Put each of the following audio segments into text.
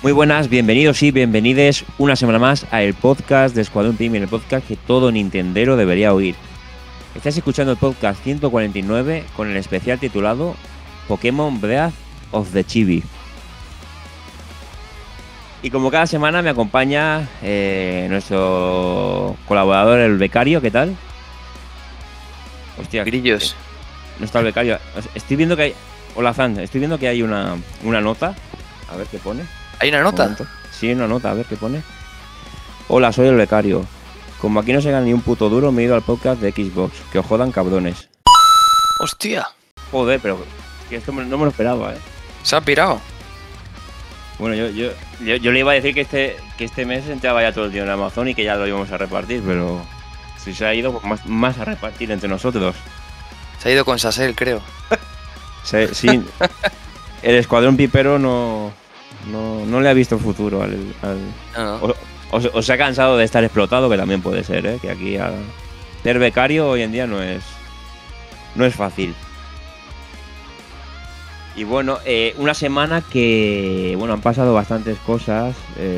Muy buenas, bienvenidos y bienvenides una semana más a el podcast de Escuadrón Pikmin, el podcast que todo nintendero debería oír. Estás escuchando el podcast 149 con el especial titulado Pokémon Breath of the Chibi. Y como cada semana me acompaña nuestro colaborador, el becario, ¿qué tal? Hostia, grillos. No está el becario. Estoy viendo que hay... Hola, Zan, estoy viendo que hay una nota. A ver qué pone. ¿Hay una nota? Sí, una nota, a ver qué pone. Hola, soy el becario. Como aquí no se gana ni un puto duro, me he ido al podcast de Xbox. Que os jodan, cabrones. ¡Hostia! Joder, pero que esto no me lo esperaba, Se ha pirado. Bueno, yo le iba a decir que este mes entraba ya todo el día en Amazon y que ya lo íbamos a repartir, pero si se ha ido, pues más a repartir entre nosotros. Se ha ido con Sasel, creo. Sí, el escuadrón pipero no le ha visto futuro al No. o se ha cansado de estar explotado, que también puede ser, que aquí ser becario hoy en día no es fácil. Y bueno, una semana que han pasado bastantes cosas.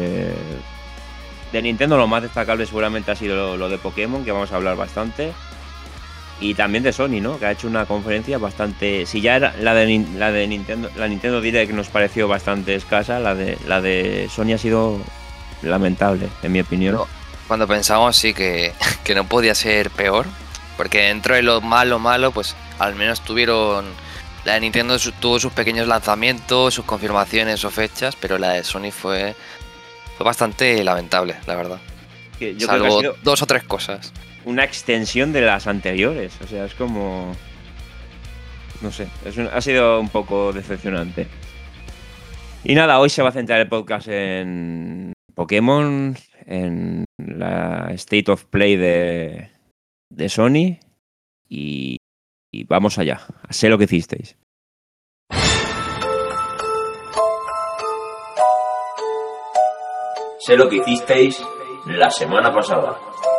De Nintendo lo más destacable seguramente ha sido lo de Pokémon, que vamos a hablar bastante. Y también de Sony, ¿no? Que ha hecho una conferencia bastante... Si ya era la de Nintendo, la Nintendo Direct nos pareció bastante escasa, la de Sony ha sido lamentable, en mi opinión. Pero cuando pensamos sí que no podía ser peor, porque dentro de lo malo, pues al menos tuvieron... La de Nintendo tuvo sus pequeños lanzamientos, sus confirmaciones o fechas, pero la de Sony fue bastante lamentable, la verdad. Yo Salvo creo que ha sido 2 o 3 cosas. una extensión de las anteriores. O sea, es como... No sé, ha sido un poco decepcionante. Y nada, hoy se va a centrar el podcast en Pokémon, en la State of Play de Sony. Y vamos allá. Sé lo que hicisteis. Sé lo que hicisteis la semana pasada.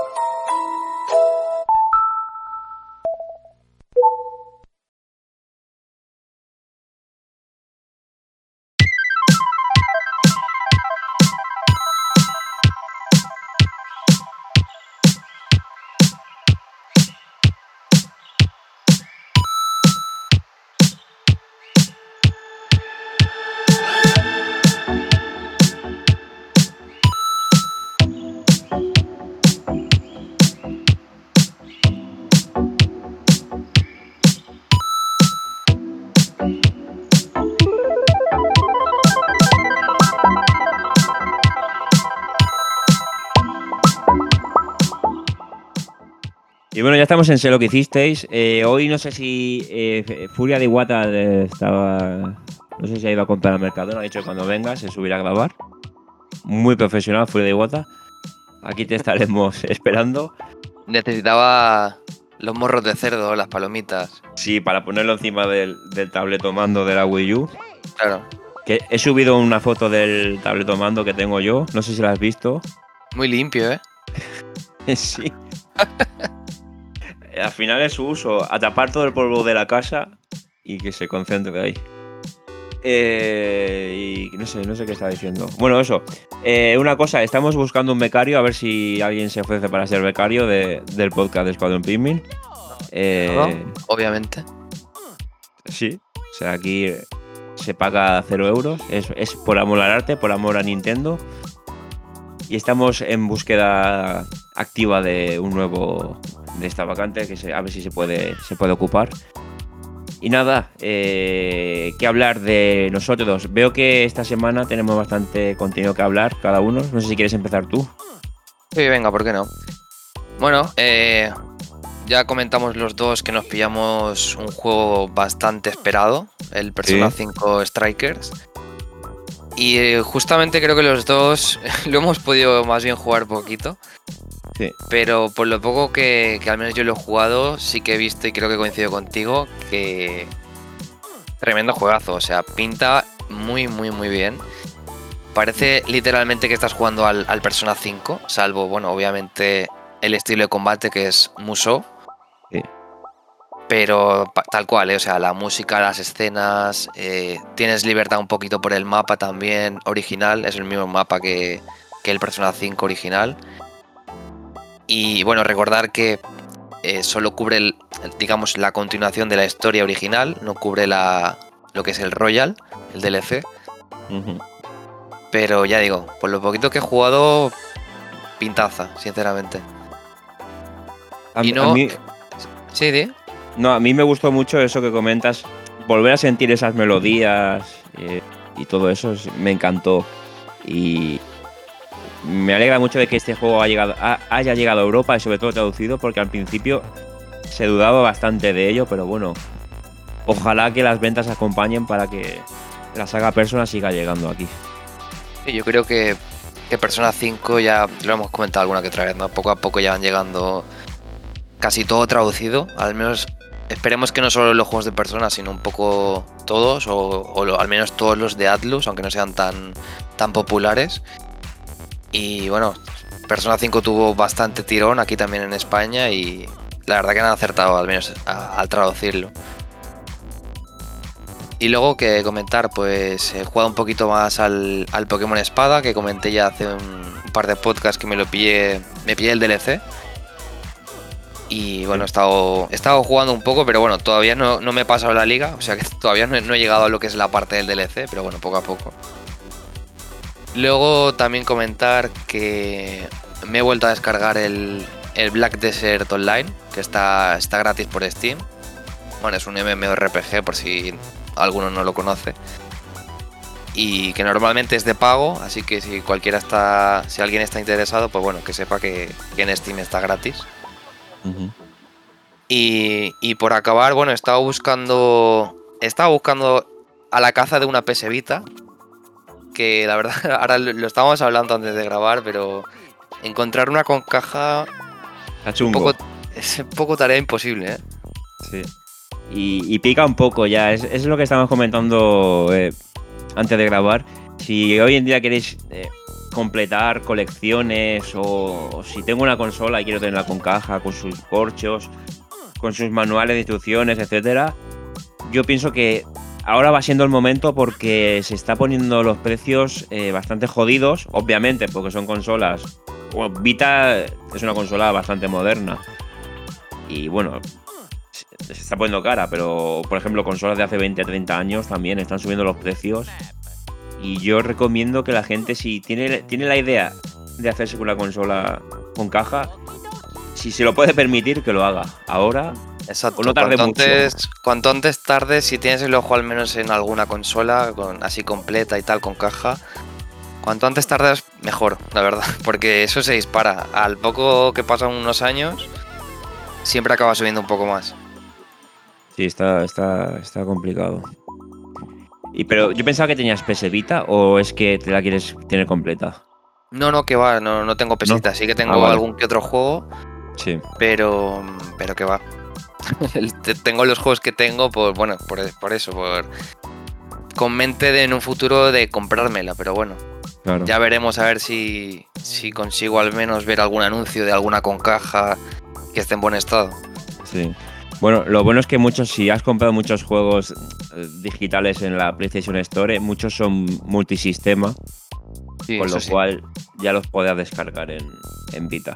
Y bueno, ya estamos en Sé lo que hicisteis. Hoy no sé si Furia de Iwata estaba... No sé si ha ido a comprar al Mercadona. Ha dicho que cuando venga se subirá a grabar. Muy profesional, Furia de Iwata. Aquí te estaremos esperando. Necesitaba los morros de cerdo, las palomitas. Sí, para ponerlo encima del tabletomando de la Wii U. Claro. Que he subido una foto del tabletomando que tengo yo. No sé si la has visto. Muy limpio, ¿eh? Sí. Al final es su uso, atrapar todo el polvo de la casa y que se concentre ahí. Y no sé qué estaba diciendo. Bueno, eso. Una cosa, estamos buscando un becario, a ver si alguien se ofrece para ser becario del podcast de Escuadrón Pikmin. Obviamente. Sí, o sea, aquí se paga 0 euros. Es por amor al arte, por amor a Nintendo. Y estamos en búsqueda activa de un nuevo... de esta vacante, a ver si se puede ocupar. Y nada, que hablar de nosotros. Veo que esta semana tenemos bastante contenido que hablar cada uno. No sé si quieres empezar tú. Sí, venga, ¿por qué no? Bueno, ya comentamos los dos que nos pillamos un juego bastante esperado, el Persona 5 Strikers. Y justamente creo que los dos lo hemos podido más bien jugar poquito. Sí. Pero por lo poco que al menos yo lo he jugado, sí que he visto y creo que coincido contigo que tremendo juegazo, o sea, pinta muy bien. Parece literalmente que estás jugando al Persona 5, salvo, bueno, obviamente el estilo de combate que es Musou. Sí. Pero tal cual, o sea, la música, las escenas, tienes libertad un poquito por el mapa también original, es el mismo mapa que el Persona 5 original. Y bueno, recordar que solo cubre, digamos, la continuación de la historia original, no cubre lo que es el Royal, el DLC. Pero ya digo, por lo poquito que he jugado, pintaza, sinceramente. A Y no... mí, Sí, no, a mí me gustó mucho eso que comentas, volver a sentir esas melodías y todo eso, me encantó. Y me alegra mucho de que este juego haya llegado a Europa y sobre todo traducido, porque al principio se dudaba bastante de ello, pero bueno, ojalá que las ventas acompañen para que la saga Persona siga llegando aquí. Sí, yo creo que Persona 5 ya lo hemos comentado alguna que otra vez, ¿no? Poco a poco ya van llegando casi todo traducido, al menos esperemos que no solo los juegos de Persona, sino un poco todos, al menos todos los de Atlus, aunque no sean tan populares. Y bueno, Persona 5 tuvo bastante tirón aquí también en España y la verdad que han acertado al menos al traducirlo. Y luego que comentar, pues he jugado un poquito más al Pokémon Espada, que comenté ya hace un par de podcasts que me pillé el DLC. Y bueno, he estado jugando un poco, pero bueno, todavía no me he pasado la liga, o sea que todavía no he llegado a lo que es la parte del DLC, pero bueno, poco a poco. Luego también comentar que me he vuelto a descargar el Black Desert Online, que está gratis por Steam. Bueno, es un MMORPG por si alguno no lo conoce. Y que normalmente es de pago, así que si alguien está interesado, pues bueno, que sepa que en Steam está gratis. Y por acabar, bueno, estaba buscando a la caza de una PS Vita, que la verdad, ahora lo estábamos hablando antes de grabar, pero encontrar una con caja es un poco tarea imposible, ¿eh? Sí. Y pica un poco ya, es lo que estábamos comentando antes de grabar. Si hoy en día queréis completar colecciones o si tengo una consola y quiero tenerla con caja, con sus corchos, con sus manuales de instrucciones, etcétera, yo pienso que ahora va siendo el momento porque se está poniendo los precios bastante jodidos, obviamente, porque son consolas. Bueno, Vita es una consola bastante moderna y bueno, se está poniendo cara, pero por ejemplo consolas de hace 20, 30 años también están subiendo los precios y yo recomiendo que la gente, si tiene la idea de hacerse con una consola con caja, si se lo puede permitir, que lo haga ahora. Exacto, o no tarde cuanto antes tarde, si tienes el ojo al menos en alguna consola así completa y tal, con caja, cuanto antes tardes mejor, la verdad, porque eso se dispara. Al poco que pasan unos años, siempre acaba subiendo un poco más. Sí, está complicado. Pero yo pensaba que tenías PS Vita, o es que te la quieres tener completa. No, que va, no tengo pesita, ¿No? sí que tengo Vale. algún que otro juego, Sí. pero que va. Tengo los juegos que tengo, pues bueno, por eso, con mente de en un futuro de comprármela, pero bueno. Claro. Ya veremos a ver si consigo al menos ver algún anuncio de alguna con caja que esté en buen estado. Sí. Bueno, lo bueno es que si has comprado muchos juegos digitales en la PlayStation Store, muchos son multisistema, Sí, con lo sí. cual ya los podrás descargar en Vita.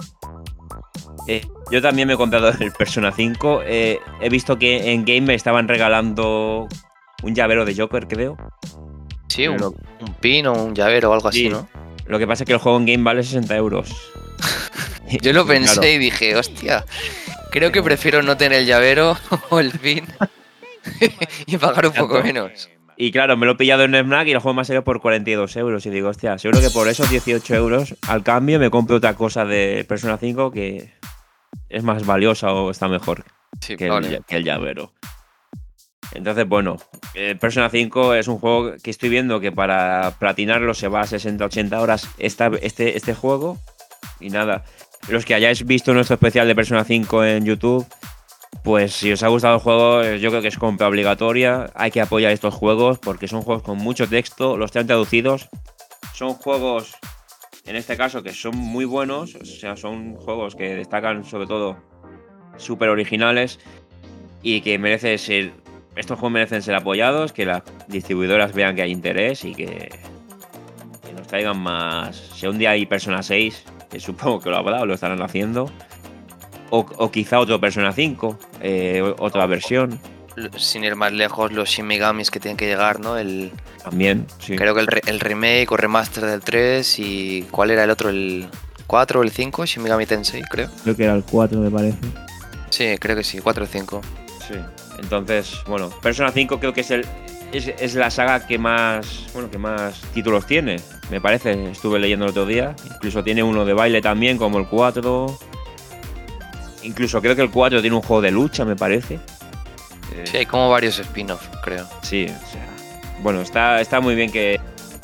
Yo también me he comprado el Persona 5. He visto que en Game me estaban regalando un llavero de Joker, creo. Sí, un pin o un llavero o algo así, ¿no? Lo que pasa es que el juego en Game vale 60 euros. Yo lo pensé claro. y dije, hostia, creo que prefiero no tener el llavero o el pin y pagar un poco menos. Y claro, me lo he pillado en Fnac y el juego me ha salido por 42 euros. Y digo, hostia, seguro que por esos 18 euros al cambio me compro otra cosa de Persona 5 que es más valiosa o está mejor que el llavero. Entonces, bueno, Persona 5 es un juego que estoy viendo que para platinarlo se va a 60-80 horas este juego. Y nada, los que hayáis visto nuestro especial de Persona 5 en YouTube, pues si os ha gustado el juego, yo creo que es compra obligatoria. Hay que apoyar estos juegos porque son juegos con mucho texto, los traen traducidos. Son juegos, en este caso, que son muy buenos, o sea, son juegos que destacan sobre todo súper originales. y que merece ser. Estos juegos merecen ser apoyados, que las distribuidoras vean que hay interés y que nos traigan más. Si un día hay Persona 6, que supongo que lo habrá o lo estarán haciendo, o quizá otro Persona 5, otra versión. Sin ir más lejos, los Shin Megamis que tienen que llegar, ¿no? También, sí. Creo que el remake o remaster del 3 y... ¿Cuál era el otro? ¿El 4 o el 5? Shin Megami Tensei, creo. Creo que era el 4, me parece. Sí, creo que sí, 4 o 5. Sí. Entonces, bueno, Persona 5 creo que es la saga que más títulos tiene, me parece. Estuve leyendo el otro día. Incluso tiene uno de baile también, como el 4. Incluso creo que el 4 tiene un juego de lucha, me parece. Sí, hay como varios spin-off, creo. Sí, o sea, bueno, está muy bien que...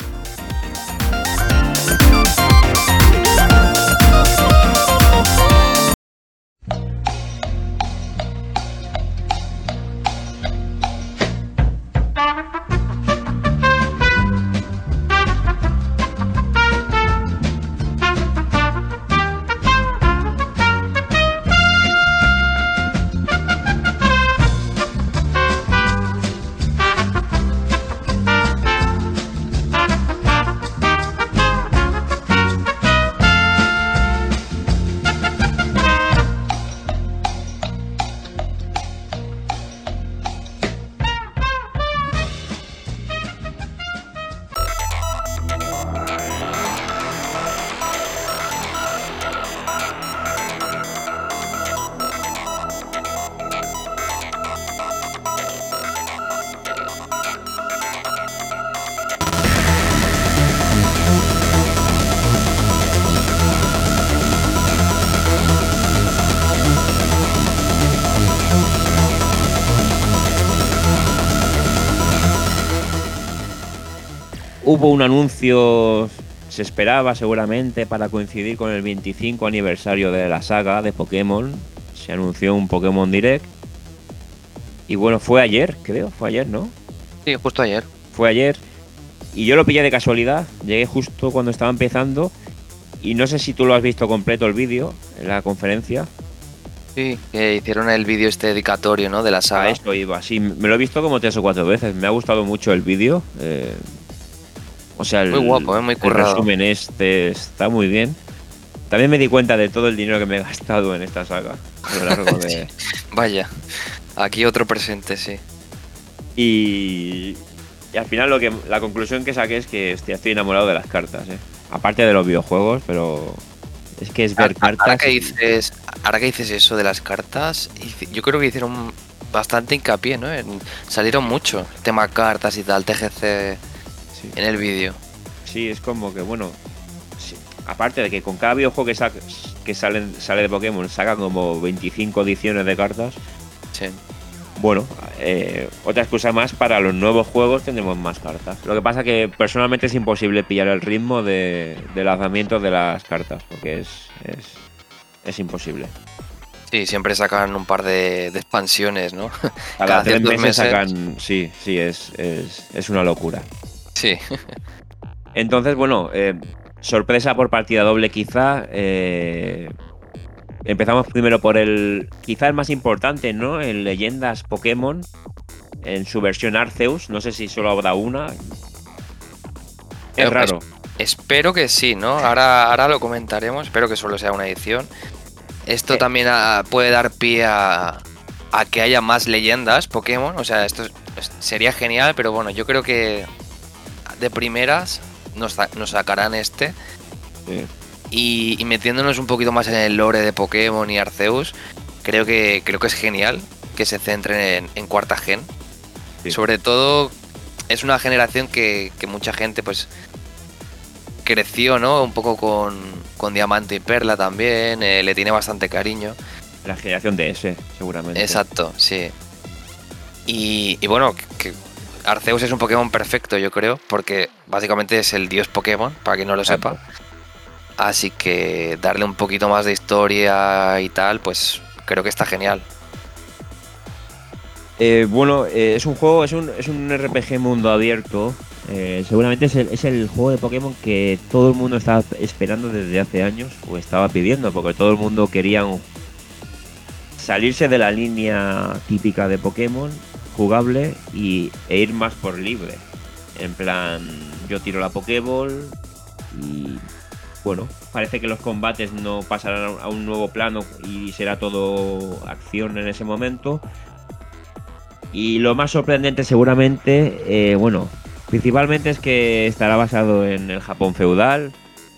Hubo un anuncio, se esperaba seguramente, para coincidir con el 25 aniversario de la saga de Pokémon. Se anunció un Pokémon Direct. Y bueno, fue ayer, creo. Fue ayer, ¿no? Sí, justo ayer. Fue ayer. Y yo lo pillé de casualidad. Llegué justo cuando estaba empezando. Y no sé si tú lo has visto completo el vídeo en la conferencia. Sí, que hicieron el vídeo este dedicatorio, ¿no? De la A saga. eso iba. Sí, me lo he visto como 3 o 4 veces. Me ha gustado mucho el vídeo. O sea, Muy guapo, muy currado. El resumen está muy bien. También me di cuenta de todo el dinero que me he gastado en esta saga a lo largo de... Vaya, aquí otro presente, sí. Y al final la conclusión que saqué es que estoy enamorado de las cartas, ¿eh? Aparte de los videojuegos, pero es que es ver cartas... Ahora que dices eso de las cartas, yo creo que hicieron bastante hincapié, ¿no? Salieron mucho, tema cartas y tal, TGC... Sí. En el vídeo. Sí, es como que, bueno, sí, aparte de que con cada videojuego que sale de Pokémon sacan como 25 ediciones de cartas. Sí. Bueno, otra excusa más para los nuevos juegos, tendremos más cartas. Lo que pasa que personalmente es imposible pillar el ritmo de lanzamiento de las cartas, porque es imposible. Sí, siempre sacan un par de expansiones, ¿no? Cada 3 meses sacan... Sí, es una locura. Sí. Entonces, bueno, sorpresa por partida doble quizá. Empezamos primero por quizá el más importante, ¿no? El Leyendas Pokémon, en su versión Arceus. No sé si solo habrá una. Es raro. Espero que sí, ¿no? Ahora lo comentaremos. Espero que solo sea una edición. Esto también puede dar pie a que haya más leyendas Pokémon. O sea, esto sería genial, pero bueno, yo creo que de primeras nos sacarán este. Sí. Y metiéndonos un poquito más en el lore de Pokémon y Arceus, creo que es genial que se centren en cuarta gen. Sí. Sobre todo es una generación que mucha gente pues creció, ¿no? Un poco con Diamante y Perla también, le tiene bastante cariño. La generación DS, seguramente. Exacto, sí. Y bueno, que Arceus es un Pokémon perfecto, yo creo, porque básicamente es el dios Pokémon, para quien no lo sepa. Así que darle un poquito más de historia y tal, pues creo que está genial. Bueno, es un juego, es un RPG mundo abierto. Seguramente es el juego de Pokémon que todo el mundo estaba esperando desde hace años, o estaba pidiendo, porque todo el mundo quería salirse de la línea típica de Pokémon, jugable, e ir más por libre. En plan, yo tiro la Pokéball y bueno, parece que los combates no pasarán a un nuevo plano y será todo acción en ese momento. Y lo más sorprendente seguramente, bueno, principalmente es que estará basado en el Japón feudal,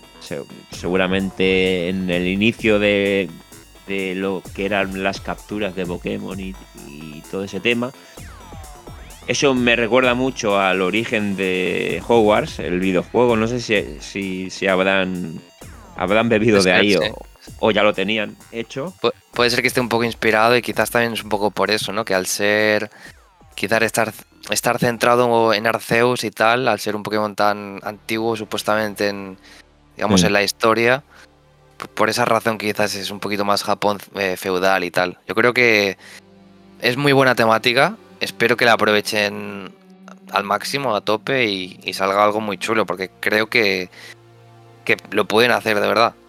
seguramente en el inicio de lo que eran las capturas de Pokémon y todo ese tema. Eso me recuerda mucho al origen de Hogwarts, el videojuego. No sé si habrán bebido de ahí o ya lo tenían hecho. Puede ser que esté un poco inspirado y quizás también es un poco por eso, ¿no? Que al ser, quizás estar centrado en Arceus y tal, al ser un Pokémon tan antiguo supuestamente en la historia, por esa razón quizás es un poquito más Japón feudal y tal. Yo creo que es muy buena temática. Espero que la aprovechen al máximo, a tope y salga algo muy chulo, porque creo que lo pueden hacer de verdad.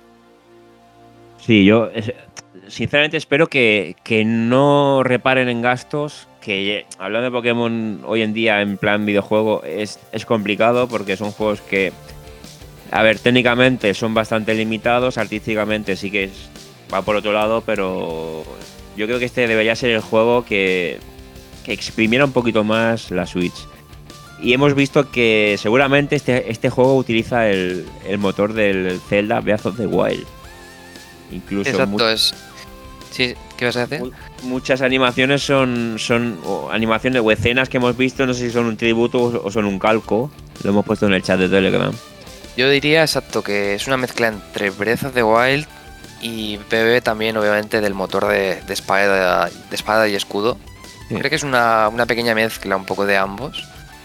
Sí, yo sinceramente espero que no reparen en gastos, que hablando de Pokémon hoy en día en plan videojuego es complicado porque son juegos que, a ver, técnicamente son bastante limitados, artísticamente sí que va por otro lado, pero yo creo que este debería ser el juego que exprimiera un poquito más la Switch. Y hemos visto que seguramente este juego utiliza el motor del Zelda Breath of the Wild. Incluso exacto, Sí, ¿qué vas a decir? Muchas animaciones son animaciones o escenas que hemos visto, no sé si son un tributo o son un calco. Lo hemos puesto en el chat de Telegram. Yo diría, exacto, que es una mezcla entre Breath of the Wild y bebe también, obviamente, del motor de espada y escudo. Sí. Creo que es una pequeña mezcla un poco de ambos.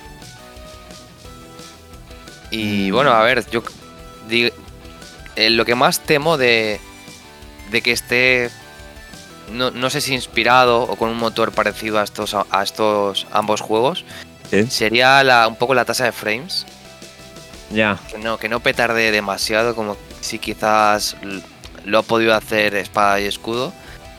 Y bueno, a ver, yo lo que más temo de que esté, no sé si inspirado o con un motor parecido a estos ambos juegos, ¿sí? Sería un poco la tasa de frames. Ya. Que no petarde demasiado, como si quizás lo ha podido hacer espada y escudo.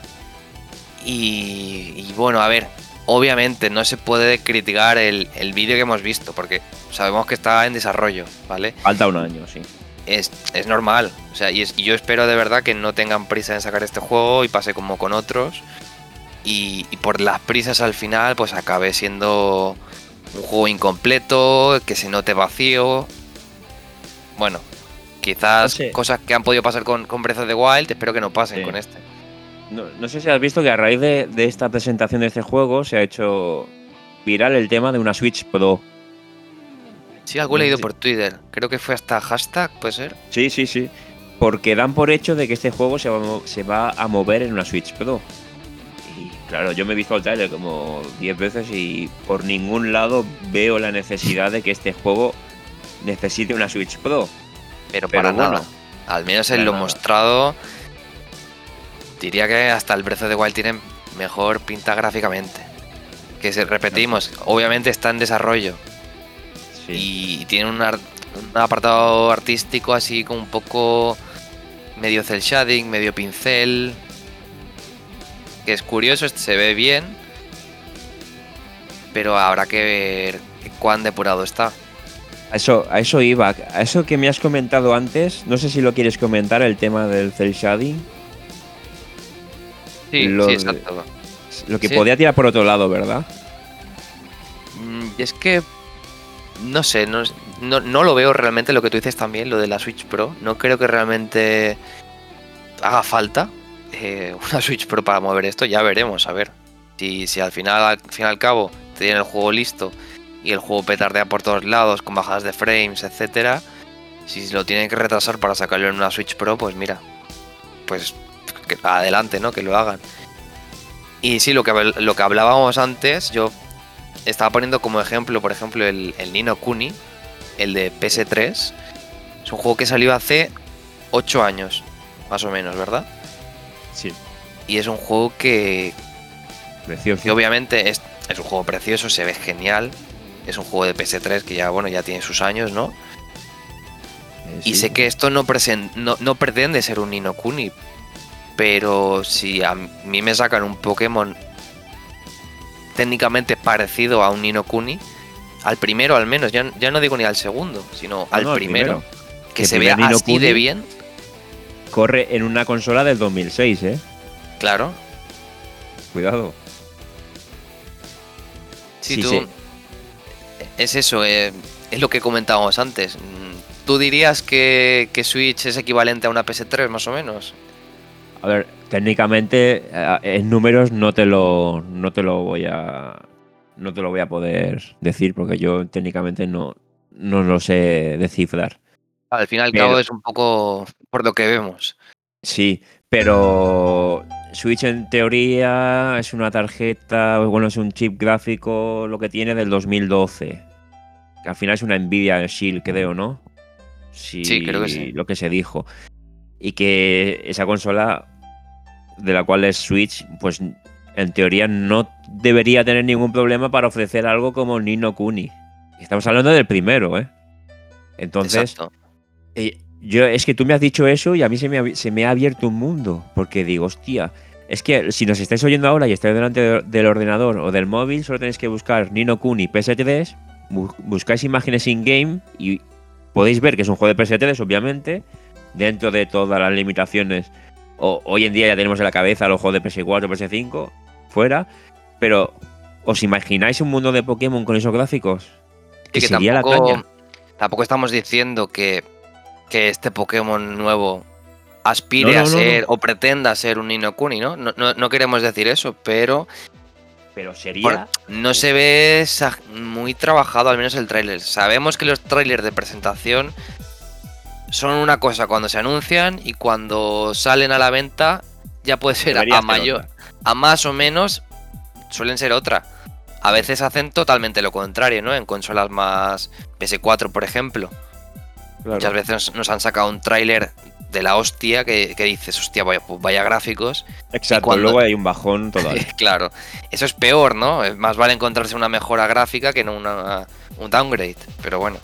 Y bueno, a ver, obviamente no se puede criticar el vídeo que hemos visto, porque sabemos que está en desarrollo, ¿vale? Falta un año, sí. Es normal, o sea, y yo espero de verdad que no tengan prisa en sacar este juego y pase como con otros. Y por las prisas al final, pues acabe siendo un juego incompleto, que se note vacío. Bueno, quizás cosas que han podido pasar con Breath of the Wild, espero que no pasen con este. No sé si has visto que a raíz de esta presentación de este juego se ha hecho viral el tema de una Switch Pro. Sí, algo he leído por Twitter. Creo que fue hasta hashtag, ¿puede ser? Sí. Porque dan por hecho de que este juego se va a mover en una Switch Pro. Y claro, yo me he visto el trailer como 10 veces y por ningún lado veo la necesidad de que este juego necesite una Switch Pro. Pero para bueno, nada. Al menos en lo mostrado, diría que hasta el Breath of the Wild tiene mejor pinta gráficamente. Que repetimos, obviamente está en desarrollo. Sí. Y tiene un apartado artístico así como un poco medio cel shading, medio pincel, que es curioso, se ve bien, pero habrá que ver cuán depurado está. A eso iba, a eso que me has comentado antes, no sé si lo quieres comentar, el tema del cel shading. Sí, exacto. Lo que podía tirar por otro lado, ¿verdad? Es que no sé, no lo veo realmente, lo que tú dices también, lo de la Switch Pro. No creo que realmente haga falta una Switch Pro para mover esto. Ya veremos, a ver. Si al final y al cabo tienen el juego listo y el juego petardea por todos lados con bajadas de frames, etcétera. Si lo tienen que retrasar para sacarlo en una Switch Pro, pues mira, pues adelante, ¿no? Que lo hagan. Y sí, lo que hablábamos antes, yo estaba poniendo como ejemplo, por ejemplo, el Ni no Kuni, el de PS3. Es un juego que salió hace 8 años, más o menos, ¿verdad? Sí. Y es un juego que precioso. Que obviamente es un juego precioso, se ve genial. Es un juego de PS3 que ya tiene sus años, ¿no? Sí. Y sé que esto no pretende ser un Ni no Kuni, pero si a mí me sacan un Pokémon técnicamente parecido a un Ni no Kuni, al primero al menos, ya no digo ni al segundo, sino al primero, que se vea así de bien. Corre en una consola del 2006, ¿eh? Claro. Cuidado. Sí, tú... Es eso, es lo que comentábamos antes. ¿Tú dirías que Switch es equivalente a una PS3 más o menos? A ver, técnicamente en números no te lo voy a poder decir porque yo técnicamente no lo sé descifrar. Al fin y al cabo es un poco por lo que vemos. Sí, pero Switch en teoría es una tarjeta, bueno, es un chip gráfico lo que tiene del 2012. Que al final es una Nvidia Shield, creo, ¿no? Sí, creo que sí. Lo que se dijo. Y que esa consola, de la cual es Switch, pues en teoría no debería tener ningún problema para ofrecer algo como Ni no Kuni. Estamos hablando del primero, ¿eh? Entonces, es que tú me has dicho eso y a mí se me ha abierto un mundo. Porque digo, hostia, es que si nos estáis oyendo ahora y estáis delante del ordenador o del móvil, solo tenéis que buscar Ni no Kuni PS3, buscáis imágenes in-game y podéis ver que es un juego de PS3, obviamente, dentro de todas las limitaciones. Hoy en día ya tenemos en la cabeza los juegos de PS4, PS5, fuera. Pero, ¿os imagináis un mundo de Pokémon con esos gráficos? Que sería la caña. Tampoco estamos diciendo que este Pokémon nuevo aspire a ser o pretenda ser un Ni no Kuni, ¿no? No queremos decir eso, pero sería... no se ve muy trabajado, al menos el tráiler. Sabemos que los trailers de presentación son una cosa cuando se anuncian y cuando salen a la venta ya puede ser a más o menos suelen ser otra. A veces hacen totalmente lo contrario, ¿no? En consolas más PS4, por ejemplo. Claro. Muchas veces nos han sacado un tráiler de la hostia que dices, hostia, vaya gráficos. Exacto, luego hay un bajón total. Claro, eso es peor, ¿no? Más vale encontrarse una mejora gráfica que no un downgrade, pero bueno.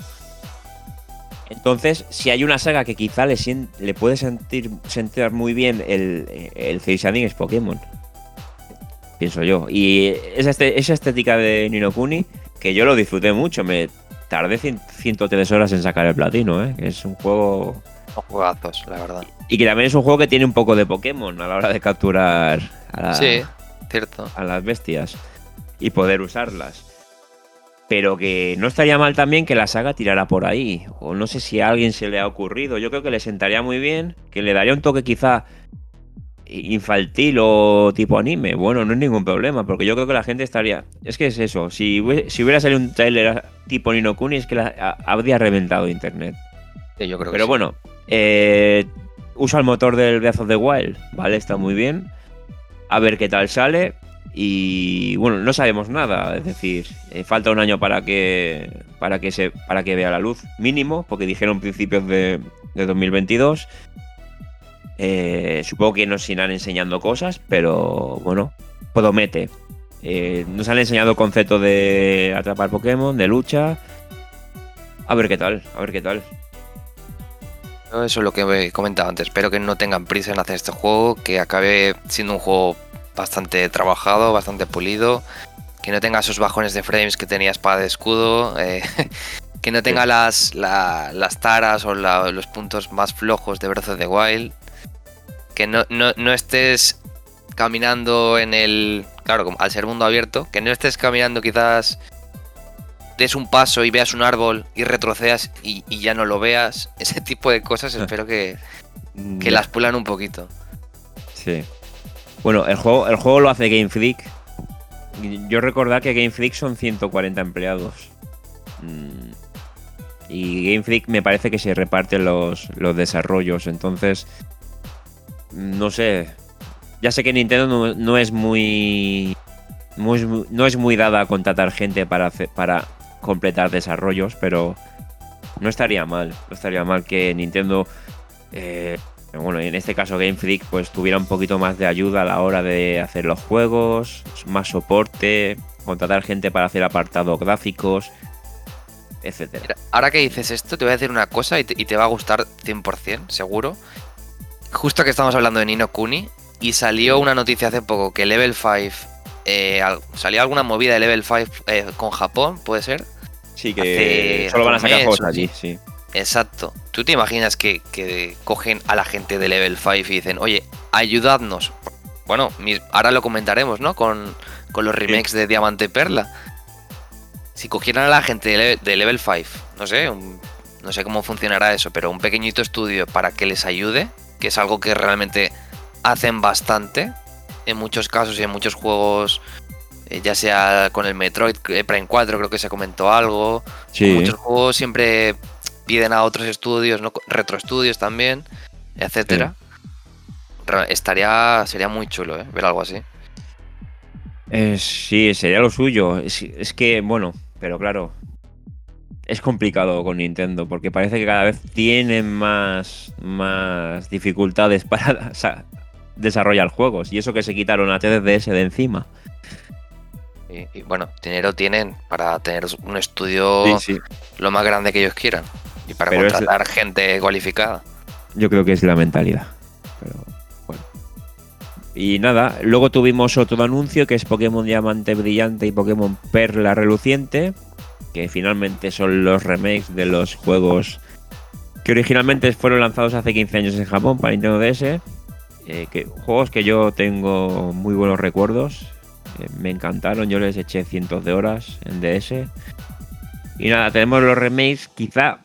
Entonces, si hay una saga que quizá le puede sentir muy bien el cel shading es Pokémon. Pienso yo. Y esa estética de Ni no Kuni, que yo lo disfruté mucho, me tardé 103 horas en sacar el platino, ¿eh? Que es un juego... Son juegazos, la verdad. Y que también es un juego que tiene un poco de Pokémon a la hora de capturar sí, cierto. A las bestias y poder usarlas. Pero que no estaría mal también que la saga tirara por ahí. O no sé si a alguien se le ha ocurrido. Yo creo que le sentaría muy bien, que le daría un toque quizá infantil o tipo anime. Bueno, no es ningún problema, porque yo creo que la gente estaría... Es que es eso, si hubiera salido un trailer tipo Ni no Kuni, es que habría reventado internet. Sí, yo creo que pero sí. Bueno, usa el motor del Breath of the Wild, ¿vale? Está muy bien. A ver qué tal sale. Y bueno, no sabemos nada, es decir, falta un año para que vea la luz, mínimo, porque dijeron principios de 2022. Supongo que nos irán enseñando cosas, pero bueno, promete. Nos han enseñado el concepto de atrapar Pokémon, de lucha. A ver qué tal. Eso es lo que he comentado antes. Espero que no tengan prisa en hacer este juego, que acabe siendo un juego bastante trabajado, bastante pulido, que no tenga esos bajones de frames que tenía Espada de Escudo, que no tenga las taras o los puntos más flojos de Breath of the Wild, que no estés caminando en el... Claro, al ser mundo abierto, que no estés caminando quizás... des un paso y veas un árbol y retrocedas y ya no lo veas. Ese tipo de cosas espero que las pulan un poquito. Sí. Bueno, el juego lo hace Game Freak. Yo recordar que Game Freak son 140 empleados. Y Game Freak me parece que se reparten los desarrollos. Entonces, no sé. Ya sé que Nintendo no es muy dada a contratar gente para completar desarrollos, pero no estaría mal que Nintendo, bueno, en este caso Game Freak, pues tuviera un poquito más de ayuda a la hora de hacer los juegos, más soporte, contratar gente para hacer apartados gráficos, etcétera. Mira, ahora que dices esto, te voy a decir una cosa y te va a gustar 100%, seguro. Justo que estamos hablando de Ni no Kuni, Y salió una noticia hace poco que Level 5, salió alguna movida de Level 5 con Japón, ¿puede ser? Sí, que solo van a sacar juegos allí, sí. Exacto. ¿Tú te imaginas que cogen a la gente de Level 5 y dicen, oye, ayudadnos? Bueno, ahora lo comentaremos, ¿no? Con los remakes de Diamante y Perla. Si cogieran a la gente de Level 5, no sé, no sé cómo funcionará eso, pero un pequeñito estudio para que les ayude, que es algo que realmente hacen bastante en muchos casos y en muchos juegos, ya sea con el Metroid Prime 4 creo que se comentó algo, Sí. con muchos juegos siempre piden a otros estudios, ¿no? Retro estudios también, etcétera. Sería muy chulo, ver algo así. Sí, sería lo suyo. Es que, bueno, pero claro, es complicado con Nintendo porque parece que cada vez tienen más dificultades para desarrollar juegos. Y eso que se quitaron a 3DS de encima. Y bueno, dinero tienen para tener un estudio Sí. lo más grande que ellos quieran y para Pero contratar gente cualificada. yo creo que es la mentalidad. Pero bueno. Y nada, luego tuvimos otro anuncio que es Pokémon Diamante Brillante y Pokémon Perla Reluciente, que finalmente son los remakes de los juegos que originalmente fueron lanzados hace 15 años en Japón para Nintendo DS. Juegos que yo tengo muy buenos recuerdos. Me encantaron, yo les eché cientos de horas en DS. Y nada, tenemos los remakes, quizá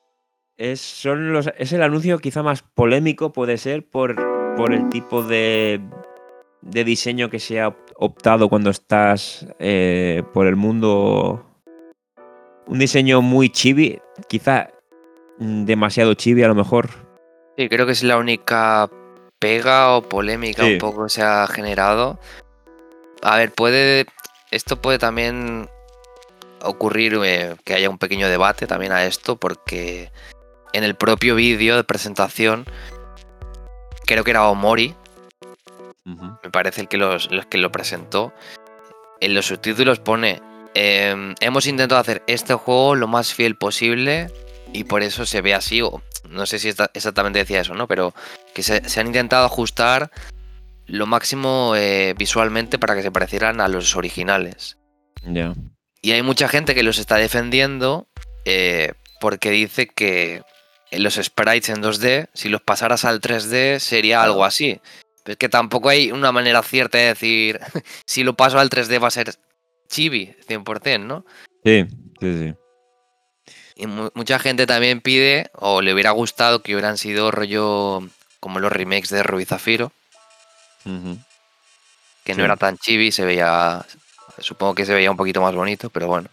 es el anuncio quizá más polémico, puede ser, por el tipo de diseño que se ha optado cuando estás por el mundo. Un diseño muy chibi, quizá demasiado chibi a lo mejor. Sí, creo que es la única pega o polémica un Sí. poco que se ha generado. A ver, esto puede también ocurrir que haya un pequeño debate también a esto, porque en el propio vídeo de presentación, creo que era Omori, me parece el que lo presentó, en los subtítulos pone, hemos intentado hacer este juego lo más fiel posible y por eso se ve así, o no sé si exactamente decía eso, ¿no? Pero que se han intentado ajustar lo máximo visualmente para que se parecieran a los originales. Ya. Y hay mucha gente que los está defendiendo porque dice que los sprites en 2D, si los pasaras al 3D, sería algo así. Pero es que tampoco hay una manera cierta de decir, si lo paso al 3D va a ser chibi, 100%, ¿no? Sí. Y mucha gente también pide, o le hubiera gustado que hubieran sido rollo como los remakes de Rubí Zafiro, que no era tan chibi, supongo que se veía un poquito más bonito, pero bueno.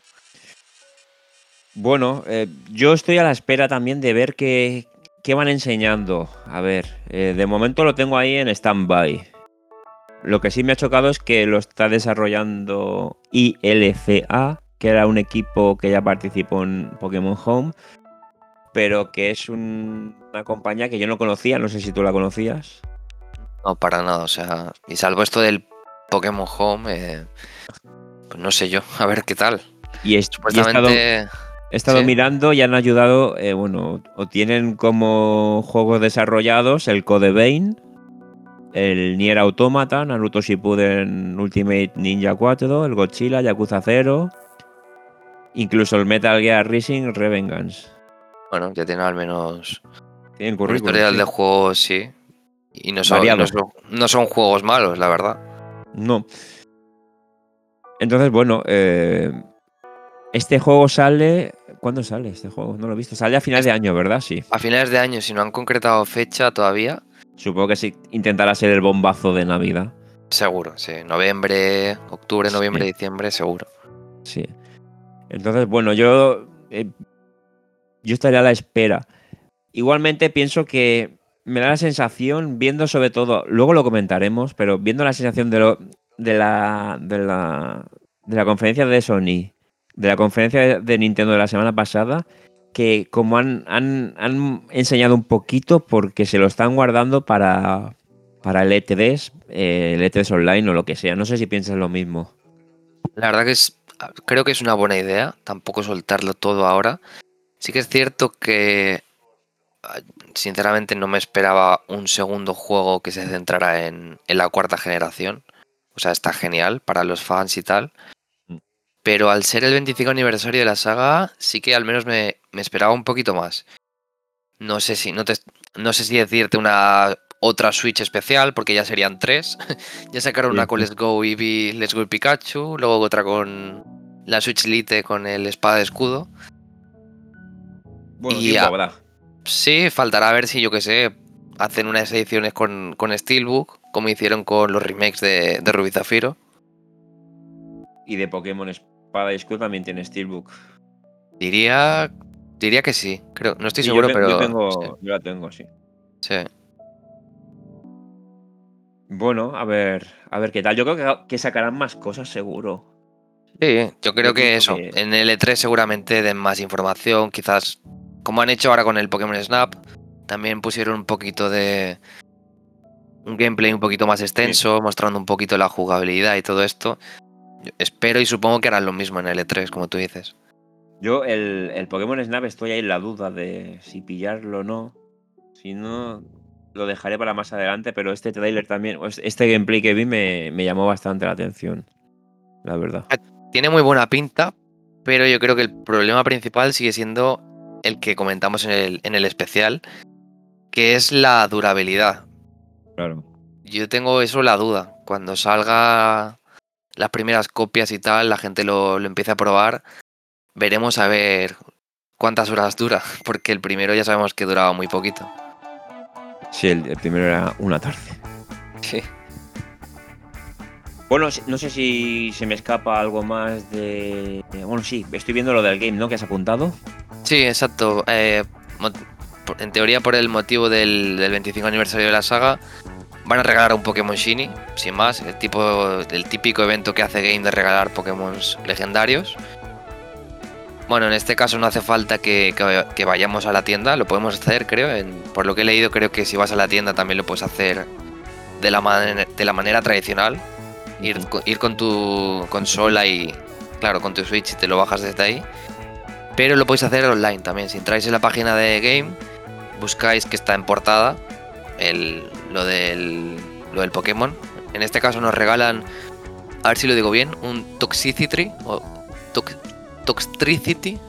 Bueno, yo estoy a la espera también de ver qué van enseñando. A ver, de momento lo tengo ahí en stand-by. Lo que sí me ha chocado es que lo está desarrollando ILCA, que era un equipo que ya participó en Pokémon Home, pero que es una compañía que yo no conocía, no sé si tú la conocías. No, para nada, o sea, y salvo esto del Pokémon Home, pues no sé yo, a ver qué tal. Supuestamente he estado ¿sí? mirando y han ayudado, bueno, o tienen como juegos desarrollados el Code Vein, el Nier Automata, Naruto Shippuden Ultimate Ninja 4, el Godzilla, Yakuza 0, incluso el Metal Gear Rising Revengeance. Bueno, ya tiene al menos Tienen un currículum, historial sí. de juegos, sí. Y Variado. no son juegos malos, la verdad. No. Entonces, bueno, este juego sale. ¿Cuándo sale este juego? No lo he visto. Sale a final de año, ¿verdad? Sí. A finales de año, si no han concretado fecha todavía, Supongo que sí intentará ser el bombazo de Navidad. seguro, sí. Octubre, noviembre, Sí. diciembre, seguro. Sí. Entonces, bueno, yo estaré a la espera. Igualmente pienso que me da la sensación, viendo sobre todo, luego lo comentaremos, pero viendo la sensación de la conferencia de Sony, de la conferencia de Nintendo de la semana pasada, que como han enseñado un poquito porque se lo están guardando para el E3, el E3 online o lo que sea. No sé si piensas lo mismo. La verdad que creo que es una buena idea, tampoco soltarlo todo ahora. Sí que es cierto que sinceramente no me esperaba un segundo juego que se centrara en la cuarta generación. O sea, está genial para los fans y tal. Pero al ser el 25 aniversario de la saga, sí que al menos me esperaba un poquito más. No sé si decirte una otra Switch especial, porque ya serían 3. Ya sacaron una con Let's Go Eevee, Let's Go Pikachu, luego otra con la Switch Lite con el espada de escudo. Bueno, tiempo habrá. Sí, faltará ver si, yo que sé, hacen unas ediciones con Steelbook, como hicieron con los remakes de Rubí Zafiro. Y de Pokémon Espada y Escudo también tiene Steelbook. Diría que sí, creo, no estoy Sí, seguro, pero yo la tengo, sí. Sí. Bueno, a ver qué tal. Yo creo que sacarán más cosas seguro. Sí, yo creo que Incluso eso. En el E3 seguramente den más información, quizás como han hecho ahora con el Pokémon Snap, también pusieron un poquito de un gameplay un poquito más extenso, mostrando un poquito la jugabilidad y todo esto. Yo espero y supongo que harán lo mismo en el E3, como tú dices. Yo el Pokémon Snap estoy ahí en la duda de si pillarlo o no. Si no, lo dejaré para más adelante, pero este trailer también, este gameplay que vi me llamó bastante la atención, la verdad. Tiene muy buena pinta, pero yo creo que el problema principal sigue siendo el que comentamos en el especial, que es la durabilidad. Claro. Yo tengo eso la duda. Cuando salga las primeras copias y tal, la gente lo empieza a probar, veremos a ver cuántas horas dura, porque el primero ya sabemos que duraba muy poquito. Sí, el primero era una tarde. Sí. Bueno, no sé si se me escapa algo más de... Bueno, sí, estoy viendo lo del game, ¿no? Que has apuntado. Sí, exacto. En teoría, por el motivo del 25 aniversario de la saga, van a regalar un Pokémon Shiny, sin más, el típico evento que hace Game de regalar Pokémon legendarios. Bueno, en este caso no hace falta que vayamos a la tienda, lo podemos hacer, creo. Por lo que he leído, creo que si vas a la tienda también lo puedes hacer de la manera tradicional. Ir con tu consola y, claro, con tu Switch y te lo bajas desde ahí. Pero lo podéis hacer online también. Si entráis en la página de Game, buscáis que está en portada lo del Pokémon. En este caso nos regalan, a ver si lo digo bien, un Toxicity o Toxtricity.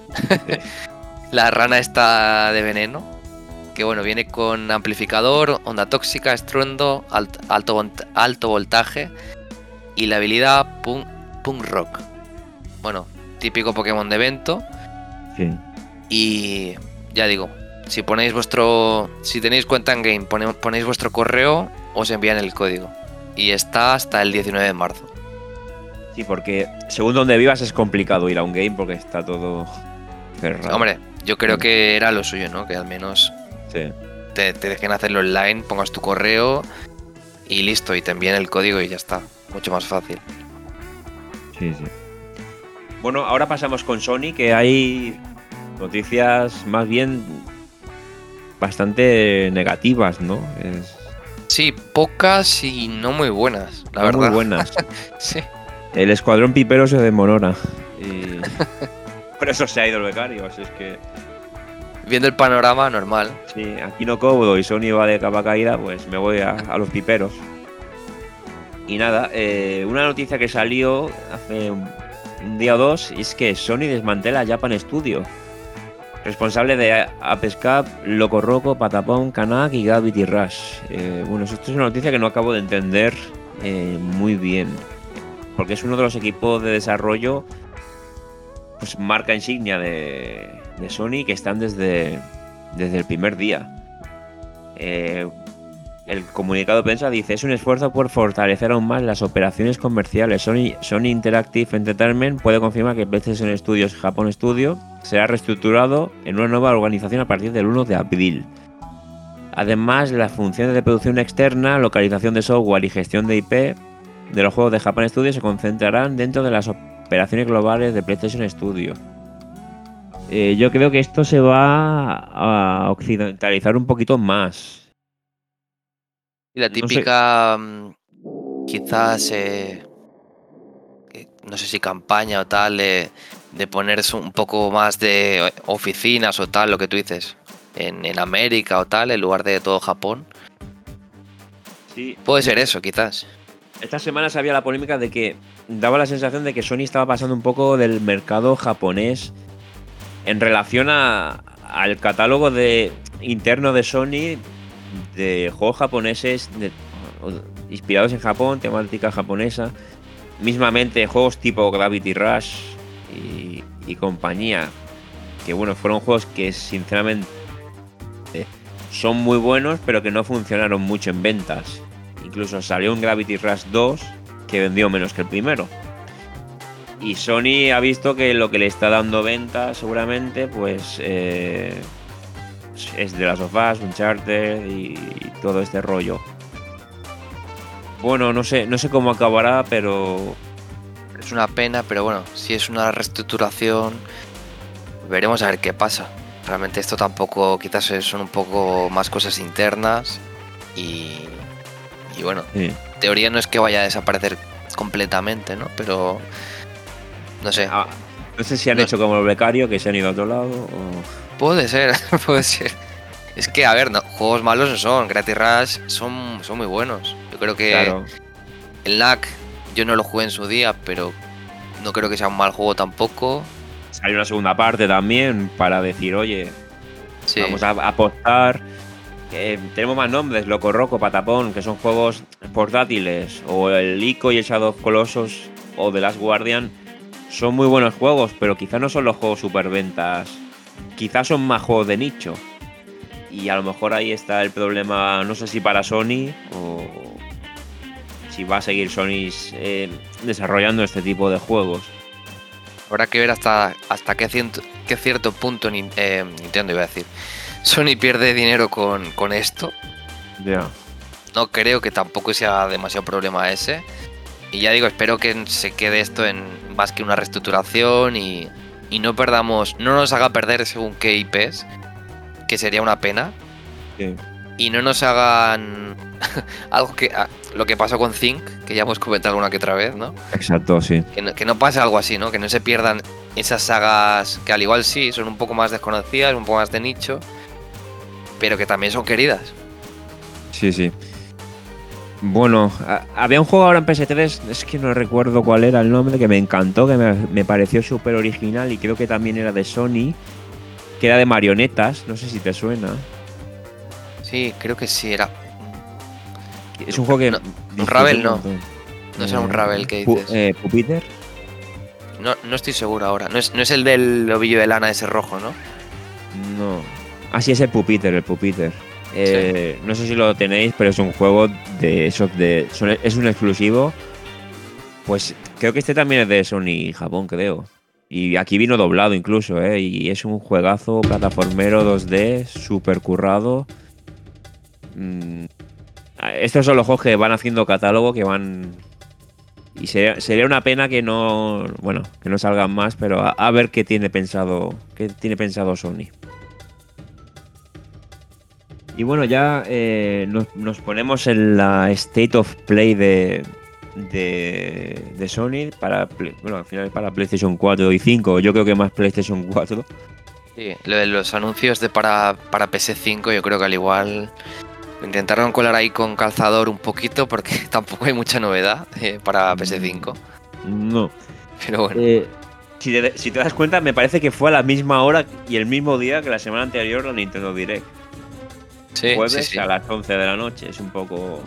La rana está de veneno. Que bueno, viene con amplificador, onda tóxica, estruendo, alto voltaje y la habilidad Punk Rock. Bueno, típico Pokémon de evento. Sí. Y ya digo, si tenéis cuenta en Game, ponéis vuestro correo, os envían el código. Y está hasta el 19 de marzo. Sí, porque según donde vivas es complicado ir a un game porque está todo cerrado. Hombre, yo creo que era lo suyo, ¿no? Que al menos te dejen hacerlo online, pongas tu correo y listo, y te envían el código y ya está. Mucho más fácil. Sí. Bueno, ahora pasamos con Sony, que hay noticias más bien bastante negativas, ¿no? Sí, pocas y no muy buenas, la verdad. Muy buenas. Sí. El escuadrón pipero se desmorona. Y por eso se ha ido el becario. Así es que... Viendo el panorama, normal. Sí, aquí no cobro y Sony va de capa caída, pues me voy a los piperos. Y nada, una noticia que salió hace un día o dos es que Sony desmantela Japan Studio. Responsable de Apex Cup, Loco Roco, Patapón, Kanak y Gravity Rush. Bueno, esto es una noticia que no acabo de entender muy bien. Porque es uno de los equipos de desarrollo, pues marca insignia de Sony, que están desde el primer día. El comunicado de prensa dice: es un esfuerzo por fortalecer aún más las operaciones comerciales. Sony Interactive Entertainment puede confirmar que PlayStation Studios Japón Studio será reestructurado en una nueva organización a partir del 1 de abril. Además, las funciones de producción externa, localización de software y gestión de IP de los juegos de Japan Studio se concentrarán dentro de las operaciones globales de PlayStation Studio. Yo creo que esto se va a occidentalizar un poquito más. Y la típica, quizás, no sé si campaña o tal, de poner un poco más de oficinas o tal, lo que tú dices. en América o tal, en lugar de todo Japón. Sí. Puede ser eso, quizás. Estas semanas había la polémica de que daba la sensación de que Sony estaba pasando un poco del mercado japonés en relación al catálogo interno de Sony de juegos japoneses inspirados en Japón, temática japonesa. Mismamente juegos tipo Gravity Rush y compañía, que bueno, fueron juegos que sinceramente son muy buenos, pero que no funcionaron mucho en ventas. Incluso salió un Gravity Rush 2 que vendió menos que el primero. Y Sony ha visto que lo que le está dando ventas seguramente pues es The Last of Us, Uncharted y todo este rollo. Bueno, no sé cómo acabará, pero Es una pena, pero bueno, si es una reestructuración, veremos a ver qué pasa. Realmente esto tampoco, quizás son un poco más cosas internas y bueno, sí. en teoría no es que vaya a desaparecer completamente, ¿no? Pero no sé. No sé si han hecho como el becario, que se han ido a otro lado o... Puede ser, puede ser. Es que, a ver, no, juegos malos no son. Gravity Rush son muy buenos. Yo creo que Claro. el NAC yo no lo jugué en su día, pero no creo que sea un mal juego tampoco. Salió una segunda parte también para decir, oye, Sí, vamos a apostar. Tenemos más nombres, Loco Roco, Patapón, que son juegos portátiles, o el Ico y el Shadow of Colossus o The Last Guardian. Son muy buenos juegos, pero quizás no son los juegos superventas. Quizás son más juegos de nicho. Y a lo mejor ahí está el problema, no sé si para Sony o si va a seguir Sony desarrollando este tipo de juegos. habrá que ver hasta qué cierto punto Nintendo, iba a decir, Sony pierde dinero con esto. Ya. No creo que tampoco sea demasiado problema ese. Y ya digo, espero que se quede esto en más que una reestructuración y no nos haga perder según qué IPs, que sería una pena. Sí. Y no nos hagan algo lo que pasó con Think, que ya hemos comentado alguna que otra vez, ¿no? Exacto, sí. Que no pase algo así, ¿no? Que no se pierdan esas sagas que al igual sí son un poco más desconocidas, un poco más de nicho, pero que también son queridas. Sí, sí. Bueno, había un juego ahora en PS3, es que no recuerdo cuál era el nombre, que me encantó, que me pareció súper original y creo que también era de Sony, que era de marionetas, no sé si te suena. Sí, creo que sí era. Es un juego que... Un Ravel no. No será un Ravel que dices. ¿Pupiter? No estoy seguro ahora. No es el del ovillo de lana ese rojo, ¿no? No. Ah, sí, es el Pupiter. Sí. No sé si lo tenéis, pero es un juego de esos es un exclusivo. Pues creo que este también es de Sony Japón, creo. Y aquí vino doblado incluso, ¿eh? Y es un juegazo plataformero 2D, súper currado. Estos son los juegos que van haciendo catálogo, que van... Y sería una pena que no salgan más, pero a ver qué tiene pensado Sony. Y bueno, ya nos ponemos en la State of Play de Sony al final para PlayStation 4 y 5. Yo creo que más PlayStation 4. Sí, lo de los anuncios para PS5 yo creo que al igual intentaron colar ahí con calzador un poquito porque tampoco hay mucha novedad para PS5. No. Pero bueno. Si te das cuenta, me parece que fue a la misma hora y el mismo día que la semana anterior la Nintendo Direct. Sí, Jueves sí. a las 11 de la noche. Es un poco...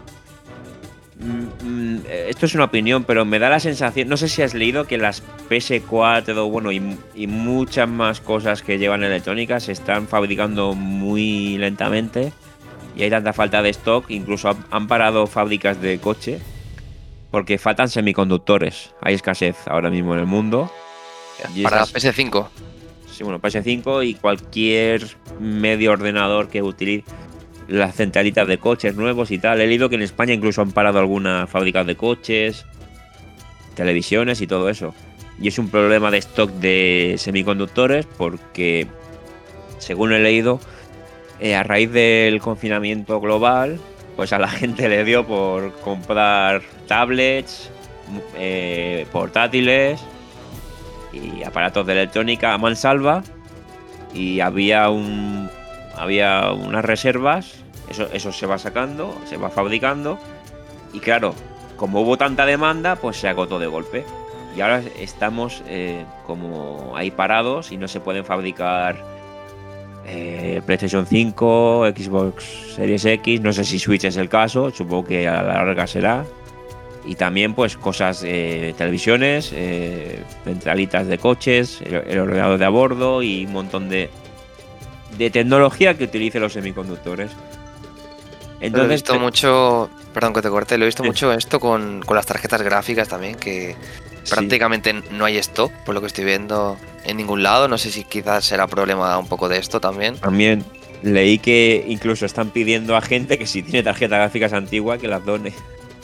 esto es una opinión, pero me da la sensación... No sé si has leído que las PS4, bueno, y muchas más cosas que llevan electrónicas se están fabricando muy lentamente y hay tanta falta de stock. Incluso han parado fábricas de coche porque faltan semiconductores. Hay escasez ahora mismo en el mundo. Para PS5. Sí, bueno, PS5 y cualquier medio ordenador que utilice las centralitas de coches nuevos y tal. He leído que en España incluso han parado algunas fábricas de coches, televisiones y todo eso. Y es un problema de stock de semiconductores porque, según he leído, a raíz del confinamiento global, pues a la gente le dio por comprar tablets, portátiles y aparatos de electrónica a mansalva. Y había había unas reservas, eso se va sacando, se va fabricando, y claro, como hubo tanta demanda, pues se agotó de golpe. Y ahora estamos como ahí parados y no se pueden fabricar PlayStation 5, Xbox Series X, no sé si Switch es el caso, supongo que a la larga será. Y también pues cosas, televisiones, centralitas de coches, el ordenador de a bordo y un montón de tecnología que utilice los semiconductores. Lo he Entonces, visto mucho, perdón que te corte, lo he visto sí. mucho esto con las tarjetas gráficas también, que Sí, prácticamente no hay stock, por lo que estoy viendo en ningún lado. No sé si quizás será problema un poco de esto también. también leí que incluso están pidiendo a gente que si tiene tarjetas gráficas antiguas que las done.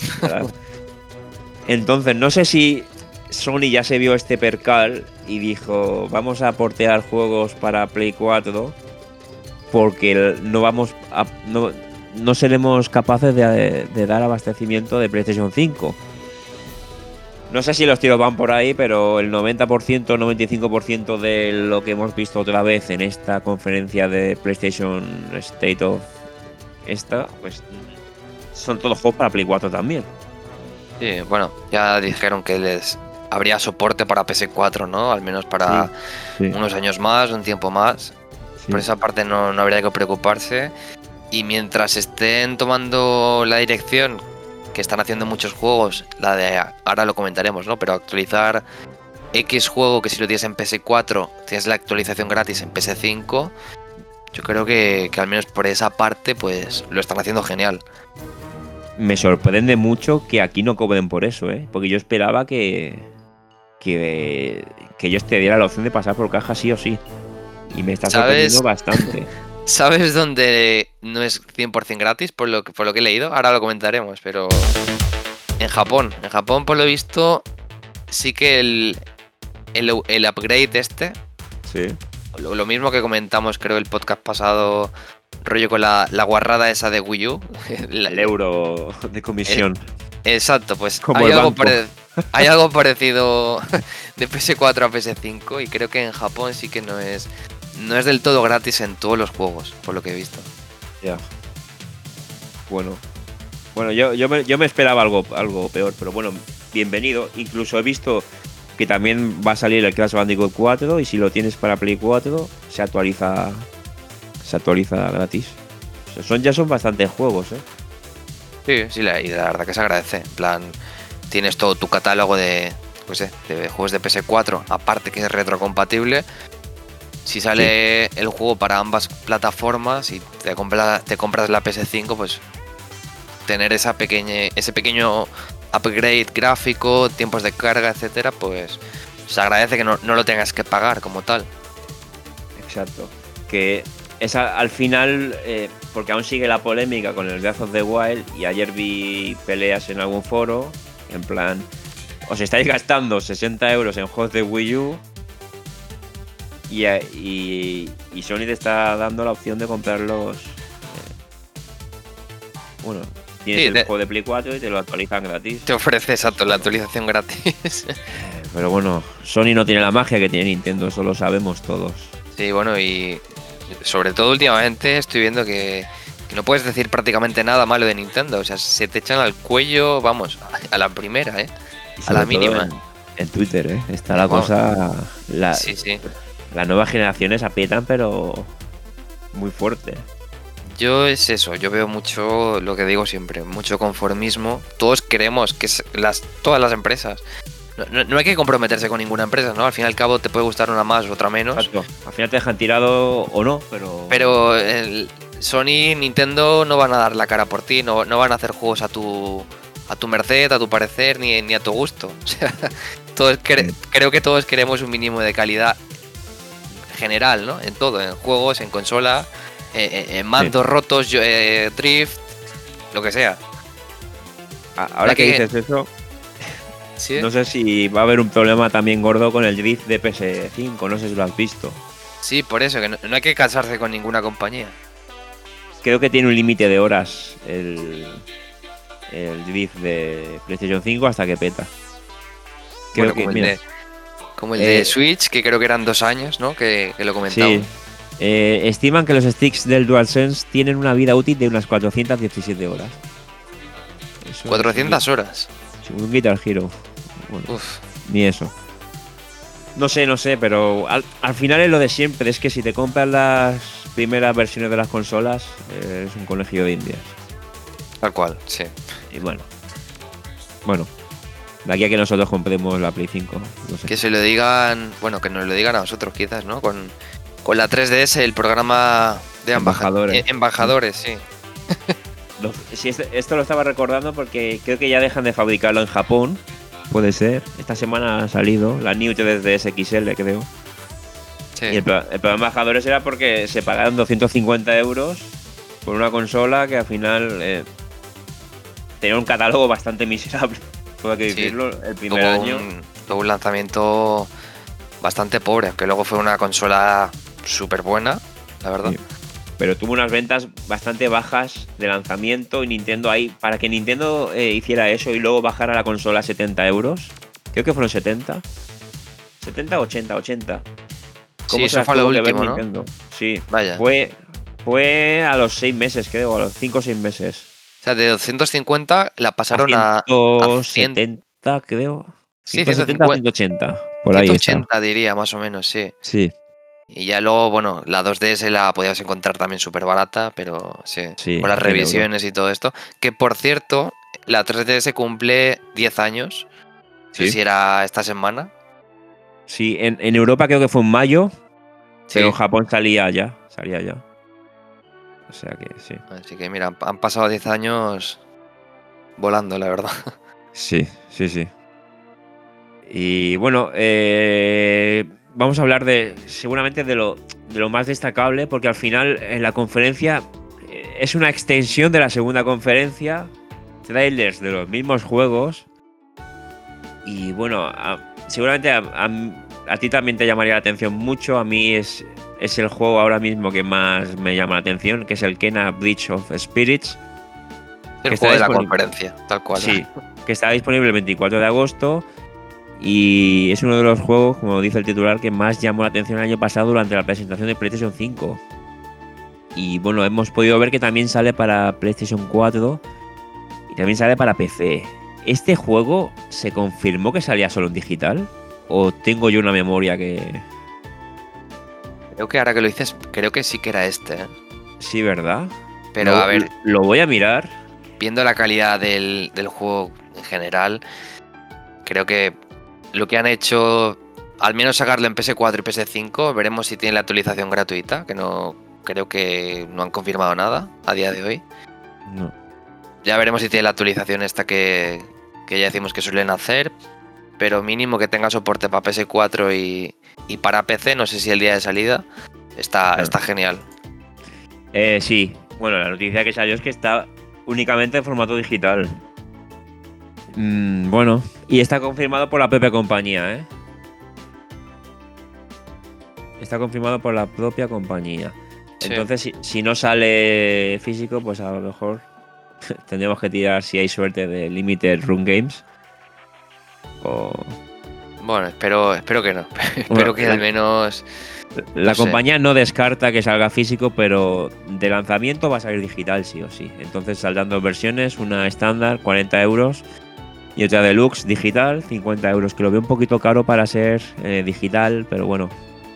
Entonces, no sé si Sony ya se vio este percal y dijo, vamos a portear juegos para Play 4 porque no seremos capaces de dar abastecimiento de PlayStation 5. No sé si los tiros van por ahí, pero el 90%, 95% de lo que hemos visto otra vez en esta conferencia de PlayStation State of pues son todos juegos para Play 4 también. Sí, bueno, ya dijeron que les habría soporte para PS4, ¿no? Al menos para Sí, unos años más, un tiempo más. sí. Por esa parte no habría que preocuparse. Y mientras estén tomando la dirección que están haciendo muchos juegos, la de ahora lo comentaremos, ¿no? Pero actualizar X juego que si lo tienes en PS4 tienes la actualización gratis en PS5, yo creo que al menos por esa parte pues lo están haciendo genial. Me sorprende mucho que aquí no cobren por eso, ¿eh? Porque yo esperaba que ellos te dieran la opción de pasar por caja sí o sí. Y me está sorprendiendo ¿Sabes? bastante. ¿Sabes dónde no es 100% gratis? Por lo que he leído, ahora lo comentaremos, pero en Japón. En Japón, por lo visto, sí que el upgrade este, Sí. lo mismo que comentamos, creo, el podcast pasado, rollo con la guarrada esa de Wii U. El euro de comisión. Exacto, pues Como el banco. hay algo parecido de PS4 a PS5 y creo que en Japón sí que no es del todo gratis en todos los juegos, por lo que he visto. Ya. Bueno. Bueno, yo me esperaba algo peor, pero bueno, bienvenido. Incluso he visto que también va a salir el Crash Bandicoot 4 y si lo tienes para Play 4 se actualiza gratis. O sea, ya son bastantes juegos, ¿eh? Sí, y la verdad que se agradece. En plan, tienes todo tu catálogo de juegos de PS4, aparte que es retrocompatible. Si sale el juego para ambas plataformas y te compras la PS5, pues tener ese pequeño upgrade gráfico, tiempos de carga, etcétera, pues se agradece que no lo tengas que pagar como tal. Exacto. Que es al final, porque aún sigue la polémica con el Breath of the Wild y ayer vi peleas en algún foro, en plan, os estáis gastando 60 euros en juegos de Wii U y Sony te está dando la opción de comprarlos. Bueno, tienes el juego de Play 4 y te lo actualizan gratis. Te ofrece, exacto, la actualización gratis. Pero bueno, Sony no tiene la magia que tiene Nintendo, eso lo sabemos todos. Sí, bueno, y sobre todo últimamente estoy viendo que no puedes decir prácticamente nada malo de Nintendo. O sea, se te echan al cuello, vamos, a la primera, a la mínima. En Twitter, está la cosa. Sí. Las nuevas generaciones aprietan, pero muy fuerte. Yo veo mucho lo que digo siempre, mucho conformismo. Todos queremos que todas las empresas. No hay que comprometerse con ninguna empresa, ¿no? Al fin y al cabo te puede gustar una más o otra menos. Exacto. Al final te dejan tirado o no, pero Sony, Nintendo no van a dar la cara por ti, no van a hacer juegos a tu merced, a tu parecer, ni a tu gusto. O sea, creo que todos queremos un mínimo de calidad general, ¿no? En todo, en juegos, en consola, en mandos rotos, drift, lo que sea. Ahora que dices eso, ¿sí? No sé si va a haber un problema también gordo con el drift de PS5, no sé si lo has visto. Sí, por eso, que no hay que casarse con ninguna compañía. Creo que tiene un límite de horas el drift de PlayStation 5 hasta que peta. Creo que, como el de Switch, que creo que eran 2 años, ¿no? Que lo comentamos. Estiman que los sticks del DualSense tienen una vida útil de unas 417 horas. Eso 400 horas. Según un Guitar Hero. Bueno, Uf. ni eso. No sé, pero al final es lo de siempre. Es que si te compras las primeras versiones de las consolas, es un colegio de indias. Tal cual, sí. Y bueno, de aquí a que nosotros compremos la Play 5, no sé. Que se lo digan, bueno, que nos lo digan a nosotros quizás, ¿no? Con la 3DS, el programa de Embajadores. Embajadores, sí. Sí, esto lo estaba recordando porque creo que ya dejan de fabricarlo en Japón. Puede ser. Esta semana ha salido la New 3DS XL, creo. Sí. Y el programa de embajadores era porque se pagaron 250 euros por una consola que al final tenía un catálogo bastante miserable. Todo hay que decirlo, el primer año. Tuvo un lanzamiento bastante pobre, aunque luego fue una consola súper buena, la verdad. Sí. Pero tuvo unas ventas bastante bajas de lanzamiento y Nintendo ahí, para que Nintendo hiciera eso y luego bajara la consola a 70 euros, creo que fueron 70 o 80. Sí, eso fue lo último, ¿no? Nintendo? Sí, vaya. Fue a los 6 meses, creo, a los 5 o 6 meses. O sea, de 250 la pasaron a 170, creo. Sí, 170 a 180, por 180 ahí está. diría, más o menos, sí. Sí. Y ya luego, bueno, la 2DS la podías encontrar también súper barata, pero sí, con las revisiones y todo esto. Que por cierto, la 3DS cumple 10 años. No sé si era esta semana. Sí, en Europa creo que fue en mayo, sí. Pero en Japón salía ya. O sea que sí. Así que mira, han pasado 10 años volando, la verdad. Sí. Y bueno, vamos a hablar seguramente de lo más destacable, porque al final en la conferencia es una extensión de la segunda conferencia, trailers de los mismos juegos. Y bueno, seguramente a ti también te llamaría la atención mucho. A mí es el juego ahora mismo que más me llama la atención, que es el Kena Bridge of Spirits. El juego de la conferencia, tal cual. Sí, que está disponible el 24 de agosto. Y es uno de los juegos, como dice el titular, que más llamó la atención el año pasado durante la presentación de PlayStation 5. Y bueno, hemos podido ver que también sale para PlayStation 4 y también sale para PC. ¿Este juego se confirmó que salía solo en digital? ¿O tengo yo una memoria que...? Creo que ahora que lo dices, creo que sí que era este, ¿eh? Sí, ¿verdad? Pero a ver... Lo voy a mirar. Viendo la calidad del juego en general, creo que lo que han hecho, al menos sacarlo en PS4 y PS5, veremos si tiene la actualización gratuita, que no creo que no han confirmado nada a día de hoy. No. Ya veremos si tiene la actualización esta que ya decimos que suelen hacer, pero mínimo que tenga soporte para PS4 y para PC, no sé si el día de salida, está genial. Sí, bueno, la noticia que salió es que está únicamente en formato digital. Bueno, y está confirmado por la propia compañía, ¿eh? Está confirmado por la propia compañía. Sí. Entonces, si no sale físico, pues a lo mejor tendremos que tirar, si hay suerte, de Limited Run Games. Bueno, espero que no. Espero que al menos... La compañía no descarta que salga físico, pero de lanzamiento va a salir digital sí o sí. Entonces saldrán dos versiones, una estándar, 40 euros, y otra deluxe digital, 50 euros, que lo veo un poquito caro para ser digital, pero bueno.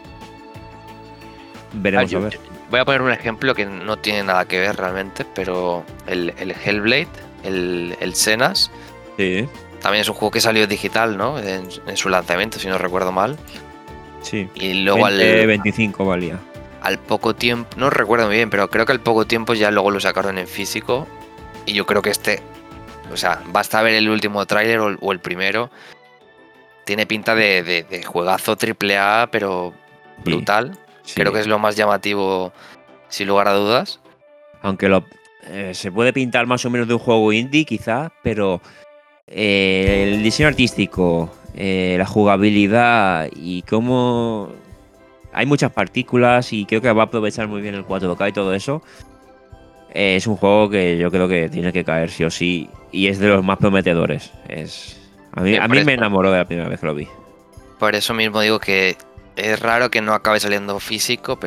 Veremos a ver. Voy a poner un ejemplo que no tiene nada que ver realmente, pero el Hellblade, el Senas, sí. También es un juego que salió digital, ¿no? En su lanzamiento, si no recuerdo mal. Sí. Y luego 25 valía. Al poco tiempo, no recuerdo muy bien, pero creo que al poco tiempo ya luego lo sacaron en físico. Y yo creo que o sea, basta ver el último tráiler o el primero. Tiene pinta de juegazo AAA, pero brutal. Sí. Creo que es lo más llamativo, sin lugar a dudas. Aunque se puede pintar más o menos de un juego indie, quizá, pero el diseño artístico, la jugabilidad y cómo hay muchas partículas y creo que va a aprovechar muy bien el 4K y todo eso. Es un juego que yo creo que tiene que caer sí o sí y es de los más prometedores. A mí me enamoró de la primera vez que lo vi. Por eso mismo digo que es raro que no acabe saliendo físico, pero bueno,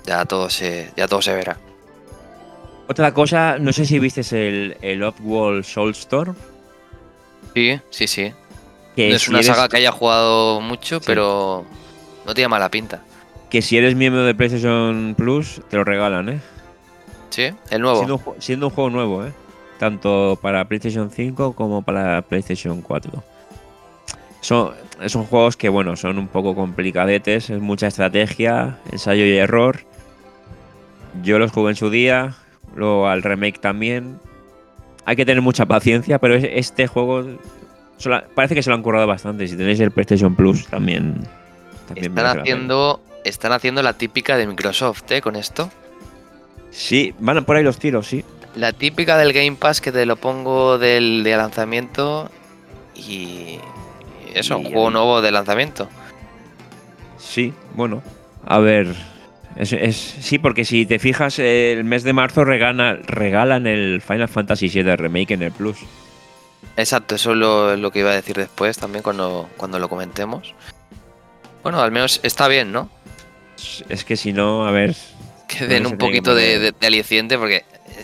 ya todo se verá. Otra cosa, no sé si viste el Oddworld Soulstorm, Sí, sí, sí. No que es si una saga eres, que haya jugado mucho, sí, pero no tiene mala pinta. que si eres miembro de PlayStation Plus, te lo regalan, ¿eh? ¿Sí? El nuevo. Siendo un juego nuevo, ¿eh? Tanto para PlayStation 5 como para PlayStation 4. Son, son juegos que, bueno, son un poco complicadetes, es mucha estrategia, ensayo y error. Yo los jugué en su día, luego al remake también. Hay que tener mucha paciencia, pero este juego parece que se lo han currado bastante. Si tenéis el PlayStation Plus, también merece la pena. Están haciendo la típica de Microsoft, ¿eh? Con esto. Sí, van por ahí los tiros, sí. La típica del Game Pass que te lo pongo del de lanzamiento y eso, un Y juego ahí. nuevo de lanzamiento. Sí, bueno. A ver. Sí, porque si te fijas, el mes de marzo regalan el Final Fantasy VII Remake en el Plus. Exacto, eso es lo que iba a decir después también cuando lo comentemos. Bueno, al menos está bien, ¿no? Es que si no, a ver. Que ¿Dónde den un se tiene que poquito poner? de aliciente porque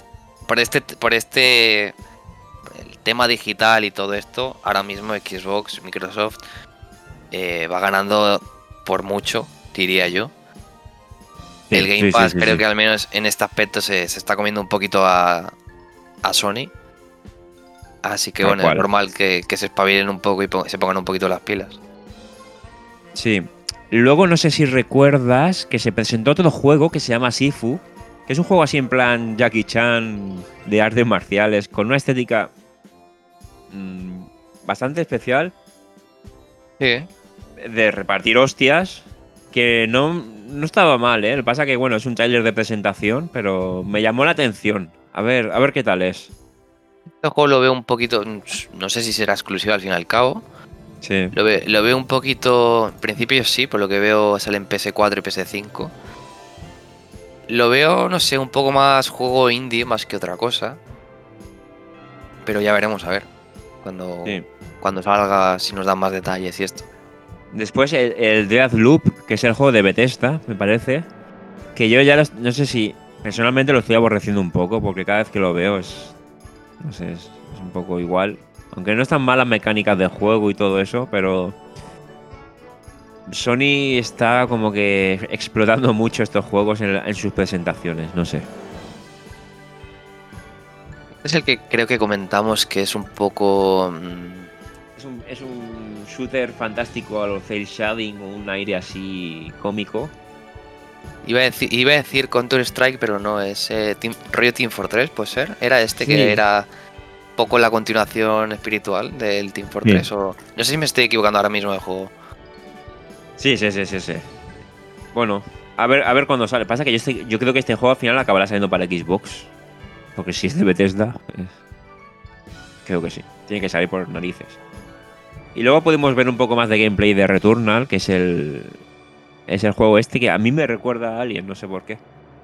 por el tema digital y todo esto, ahora mismo Xbox, Microsoft va ganando por mucho, diría yo. El Sí, Game sí, sí, Pass sí, creo sí. que al menos en este aspecto se está comiendo un poquito a Sony. Así que Tal bueno, es cual. normal que se espabilen un poco y se pongan un poquito las pilas. Sí. Luego no sé si recuerdas que se presentó otro juego que se llama Sifu, que es un juego así en plan Jackie Chan de artes marciales, con una estética mm, bastante especial Sí. de repartir hostias, que no estaba mal, ¿eh? Lo que pasa que, bueno, es un tráiler de presentación, pero me llamó la atención. A ver qué tal es. Este juego lo veo un poquito, no sé si será exclusivo al fin y al cabo. Sí. Lo veo un poquito, en principio sí, por lo que veo sale en PS4 y PS5. Lo veo, no sé, un poco más juego indie más que otra cosa. Pero ya veremos a ver cuando, Sí. cuando salga, si nos dan más detalles y esto. Después el Deathloop, que es el juego de Bethesda, me parece. Que yo ya no sé si personalmente lo estoy aborreciendo un poco, porque cada vez que lo veo no sé, es un poco igual. Aunque no están malas mecánicas de juego y todo eso, pero Sony está como que explotando mucho estos juegos en sus presentaciones, no sé. Es el que creo que comentamos que es un poco... Es un shooter fantástico a los cel shading o un aire así cómico. iba a decir Counter-Strike, pero no, es rollo Team Fortress, ¿puede ser? Era este que Sí, era poco la continuación espiritual del Team sí. Fortress o... No sé si me estoy equivocando ahora mismo del juego. Sí, sí, sí, sí, sí. Bueno, a ver cuándo sale. Pasa que yo creo que este juego al final acabará saliendo para Xbox. Porque si es de Bethesda, creo que sí. Tiene que salir por narices. Y luego podemos ver un poco más de gameplay de Returnal, que es el juego este que a mí me recuerda a Alien, no sé por qué.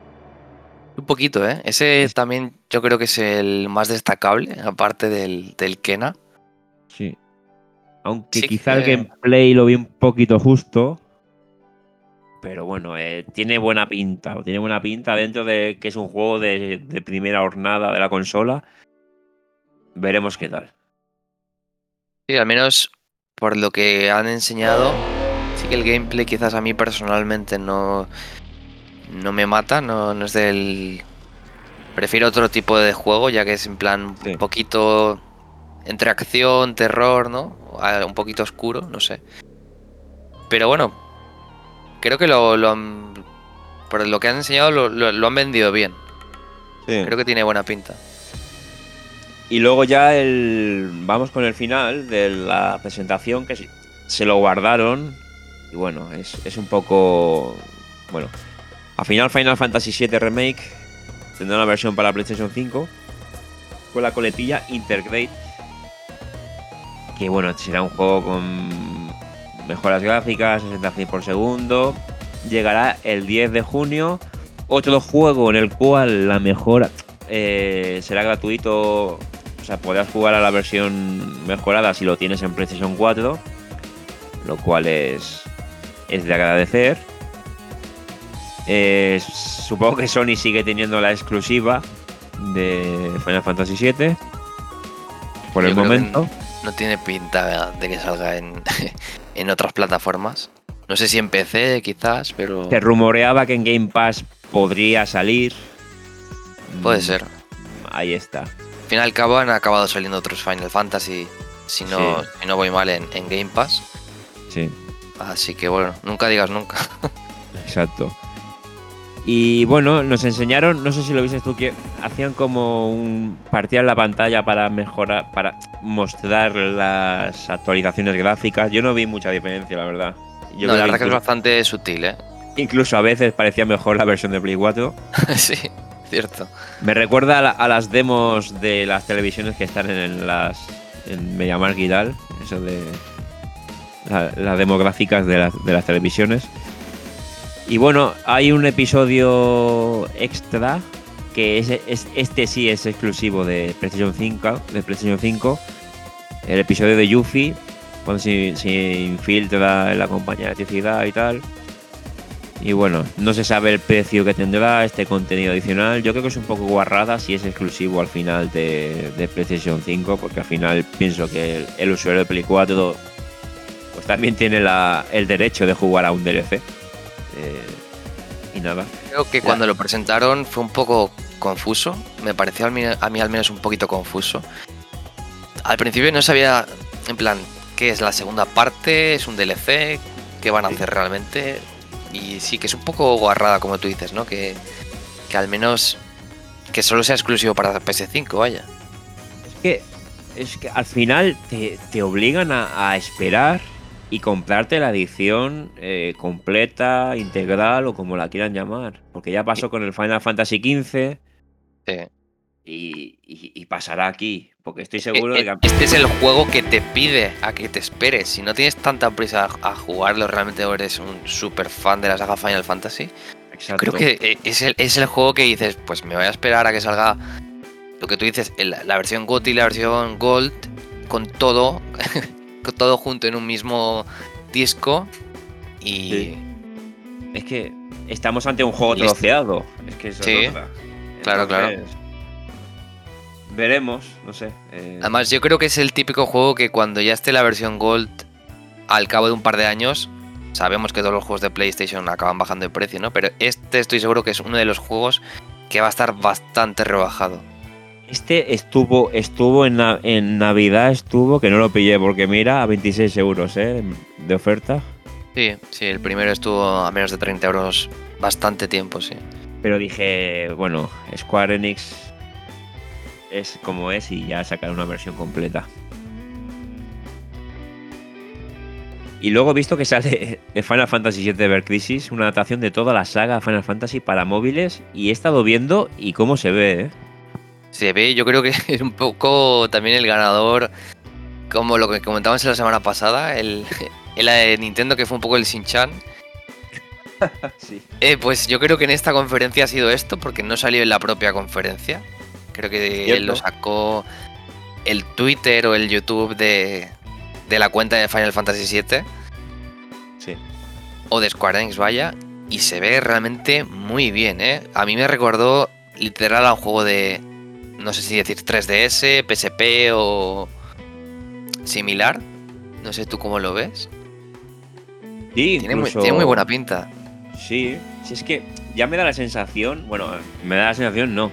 Un poquito, ¿eh? Ese Es- también yo creo que es el más destacable, aparte del Kena. sí. Aunque Sí quizá el que... gameplay lo vi un poquito justo. Pero bueno, tiene buena pinta. O tiene buena pinta dentro de que es un juego de primera hornada de la consola. Veremos qué tal. Sí, al menos por lo que han enseñado, sí que el gameplay quizás a mí personalmente no me mata, no es del... Prefiero otro tipo de juego, ya que es en plan un Sí. poquito entre acción, terror, ¿no? Un poquito oscuro, no sé. Pero bueno, creo que lo han... Por lo que han enseñado lo han vendido bien. Sí. Creo que tiene buena pinta. Y luego vamos con el final de la presentación que se lo guardaron. Y bueno, es un poco. Bueno, al final Final Fantasy VII Remake tendrá una versión para PlayStation 5 con la coletilla Intergrade. Que bueno, será un juego con mejoras gráficas, 60 frames por segundo. Llegará el 10 de junio. Otro juego en el cual la mejora será gratuito. O sea, podrás jugar a la versión mejorada si lo tienes en PlayStation 4. Lo cual es de agradecer. Supongo que Sony sigue teniendo la exclusiva de Final Fantasy VII por Yo el creo momento. que no tiene pinta de que salga en otras plataformas. No sé si en PC quizás, pero Se rumoreaba que en Game Pass podría salir. puede ser. Ahí está. Al fin y al cabo han acabado saliendo otros Final Fantasy, si no voy mal, en Game Pass. Sí, Así que bueno, nunca digas nunca. exacto. Y bueno, nos enseñaron, no sé si lo viste tú, que hacían como partían la pantalla para mejorar, para mostrar las actualizaciones gráficas. Yo no vi mucha diferencia, la verdad. Yo No, la creo que verdad que es bastante sutil, ¿eh? incluso a veces parecía mejor la versión de Play 4. Sí, cierto. Me recuerda a las demos de las televisiones que están en MediaMarkt y tal. Eso de las demográficas de las televisiones. Y bueno, hay un episodio extra que este sí es exclusivo de PlayStation 5, el episodio de Yuffie, cuando se infiltra en la compañía de electricidad y tal. Y bueno, no se sabe el precio que tendrá este contenido adicional. Yo creo que es un poco guarrada si es exclusivo al final de PlayStation 5, porque al final pienso que el usuario de Play 4 pues también tiene el derecho de jugar a un DLC. Y nada. Creo que cuando lo presentaron fue un poco confuso. Me pareció a mí al menos un poquito confuso. Al principio no sabía, en plan, qué es la segunda parte, es un DLC, qué van a hacer realmente. Y sí, que es un poco guarrada, como tú dices, ¿no? Que al menos que solo sea exclusivo para PS5, vaya. Es que al final te obligan a esperar y comprarte la edición completa, integral o como la quieran llamar. Porque ya pasó con el Final Fantasy XV Sí. y pasará aquí. Porque estoy seguro de que... Este es el juego que te pide a que te esperes. Si no tienes tanta prisa a jugarlo, realmente eres un super fan de la saga Final Fantasy. Exacto. Creo que es el juego que dices, pues me voy a esperar a que salga lo que tú dices, la versión GOTY y la versión Gold, con todo, con todo junto en un mismo disco. Y Sí. Es que estamos ante un juego Listo. troceado. Es que eso Sí, es otra. claro. Veremos, no sé. Además, yo creo que es el típico juego que cuando ya esté la versión Gold, al cabo de un par de años, sabemos que todos los juegos de PlayStation acaban bajando de precio, ¿no? Pero este estoy seguro que es uno de los juegos que va a estar bastante rebajado. Este estuvo en Navidad, que no lo pillé porque mira, a 26 euros de oferta. Sí, el primero estuvo a menos de 30 euros bastante tiempo, sí. Pero dije, bueno, Square Enix es como es y ya sacar una versión completa. Y luego he visto que sale de Final Fantasy VII Ever Crisis, una adaptación de toda la saga Final Fantasy para móviles, y he estado viendo y cómo se ve, ¿eh? Se ve, yo creo que es un poco también el ganador, como lo que comentamos la semana pasada, el de Nintendo, que fue un poco el Shin-Chan. Sí. Pues yo creo que en esta conferencia ha sido esto, porque no salió en la propia conferencia. Creo que él lo sacó el Twitter o el YouTube de la cuenta de Final Fantasy VII. Sí. O de Square Enix, vaya. Y se ve realmente muy bien, ¿eh? A mí me recordó literal a un juego de, no sé si decir 3DS, PSP o similar. No sé tú cómo lo ves. Sí, Tiene muy buena pinta. Sí, si es que ya me da la sensación, bueno, me da la sensación, no.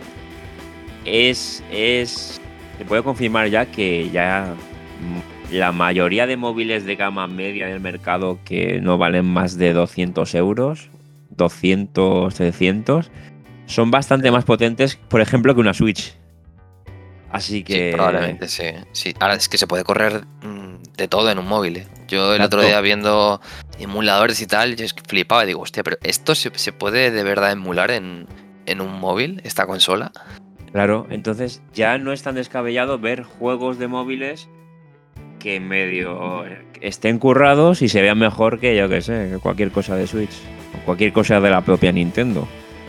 Se puede confirmar ya que ya la mayoría de móviles de gama media del mercado que no valen más de 200 euros, 200, 300, son bastante más potentes, por ejemplo, que una Switch. Así que... Sí, probablemente sí. Ahora es que se puede correr de todo en un móvil, ¿eh? Yo el Exacto. otro día viendo emuladores y tal, yo es que flipaba y digo, hostia, pero ¿esto se puede de verdad emular en un móvil, esta consola? Claro, entonces ya no es tan descabellado ver juegos de móviles que medio estén currados y se vean mejor que, yo que sé, que cualquier cosa de Switch o cualquier cosa de la propia Nintendo.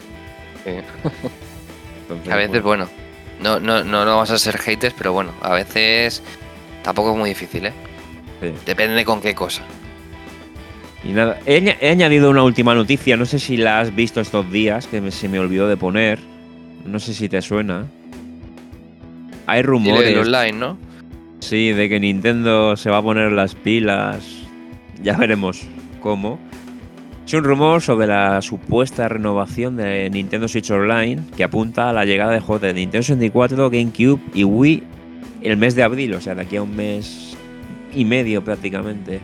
Entonces, A veces, bueno, no vamos a ser haters, pero bueno, a veces tampoco es muy difícil, ¿eh? Sí. Depende con qué cosa. Y nada, he añadido una última noticia, no sé si la has visto estos días, que se me olvidó de poner. No sé si te suena. Hay El rumores, online, ¿no? sí, de que Nintendo se va a poner las pilas. Ya veremos cómo. Es un rumor sobre la supuesta renovación de Nintendo Switch Online que apunta a la llegada de juegos de Nintendo 64, GameCube y Wii el mes de abril, o sea, de aquí a un mes y medio prácticamente.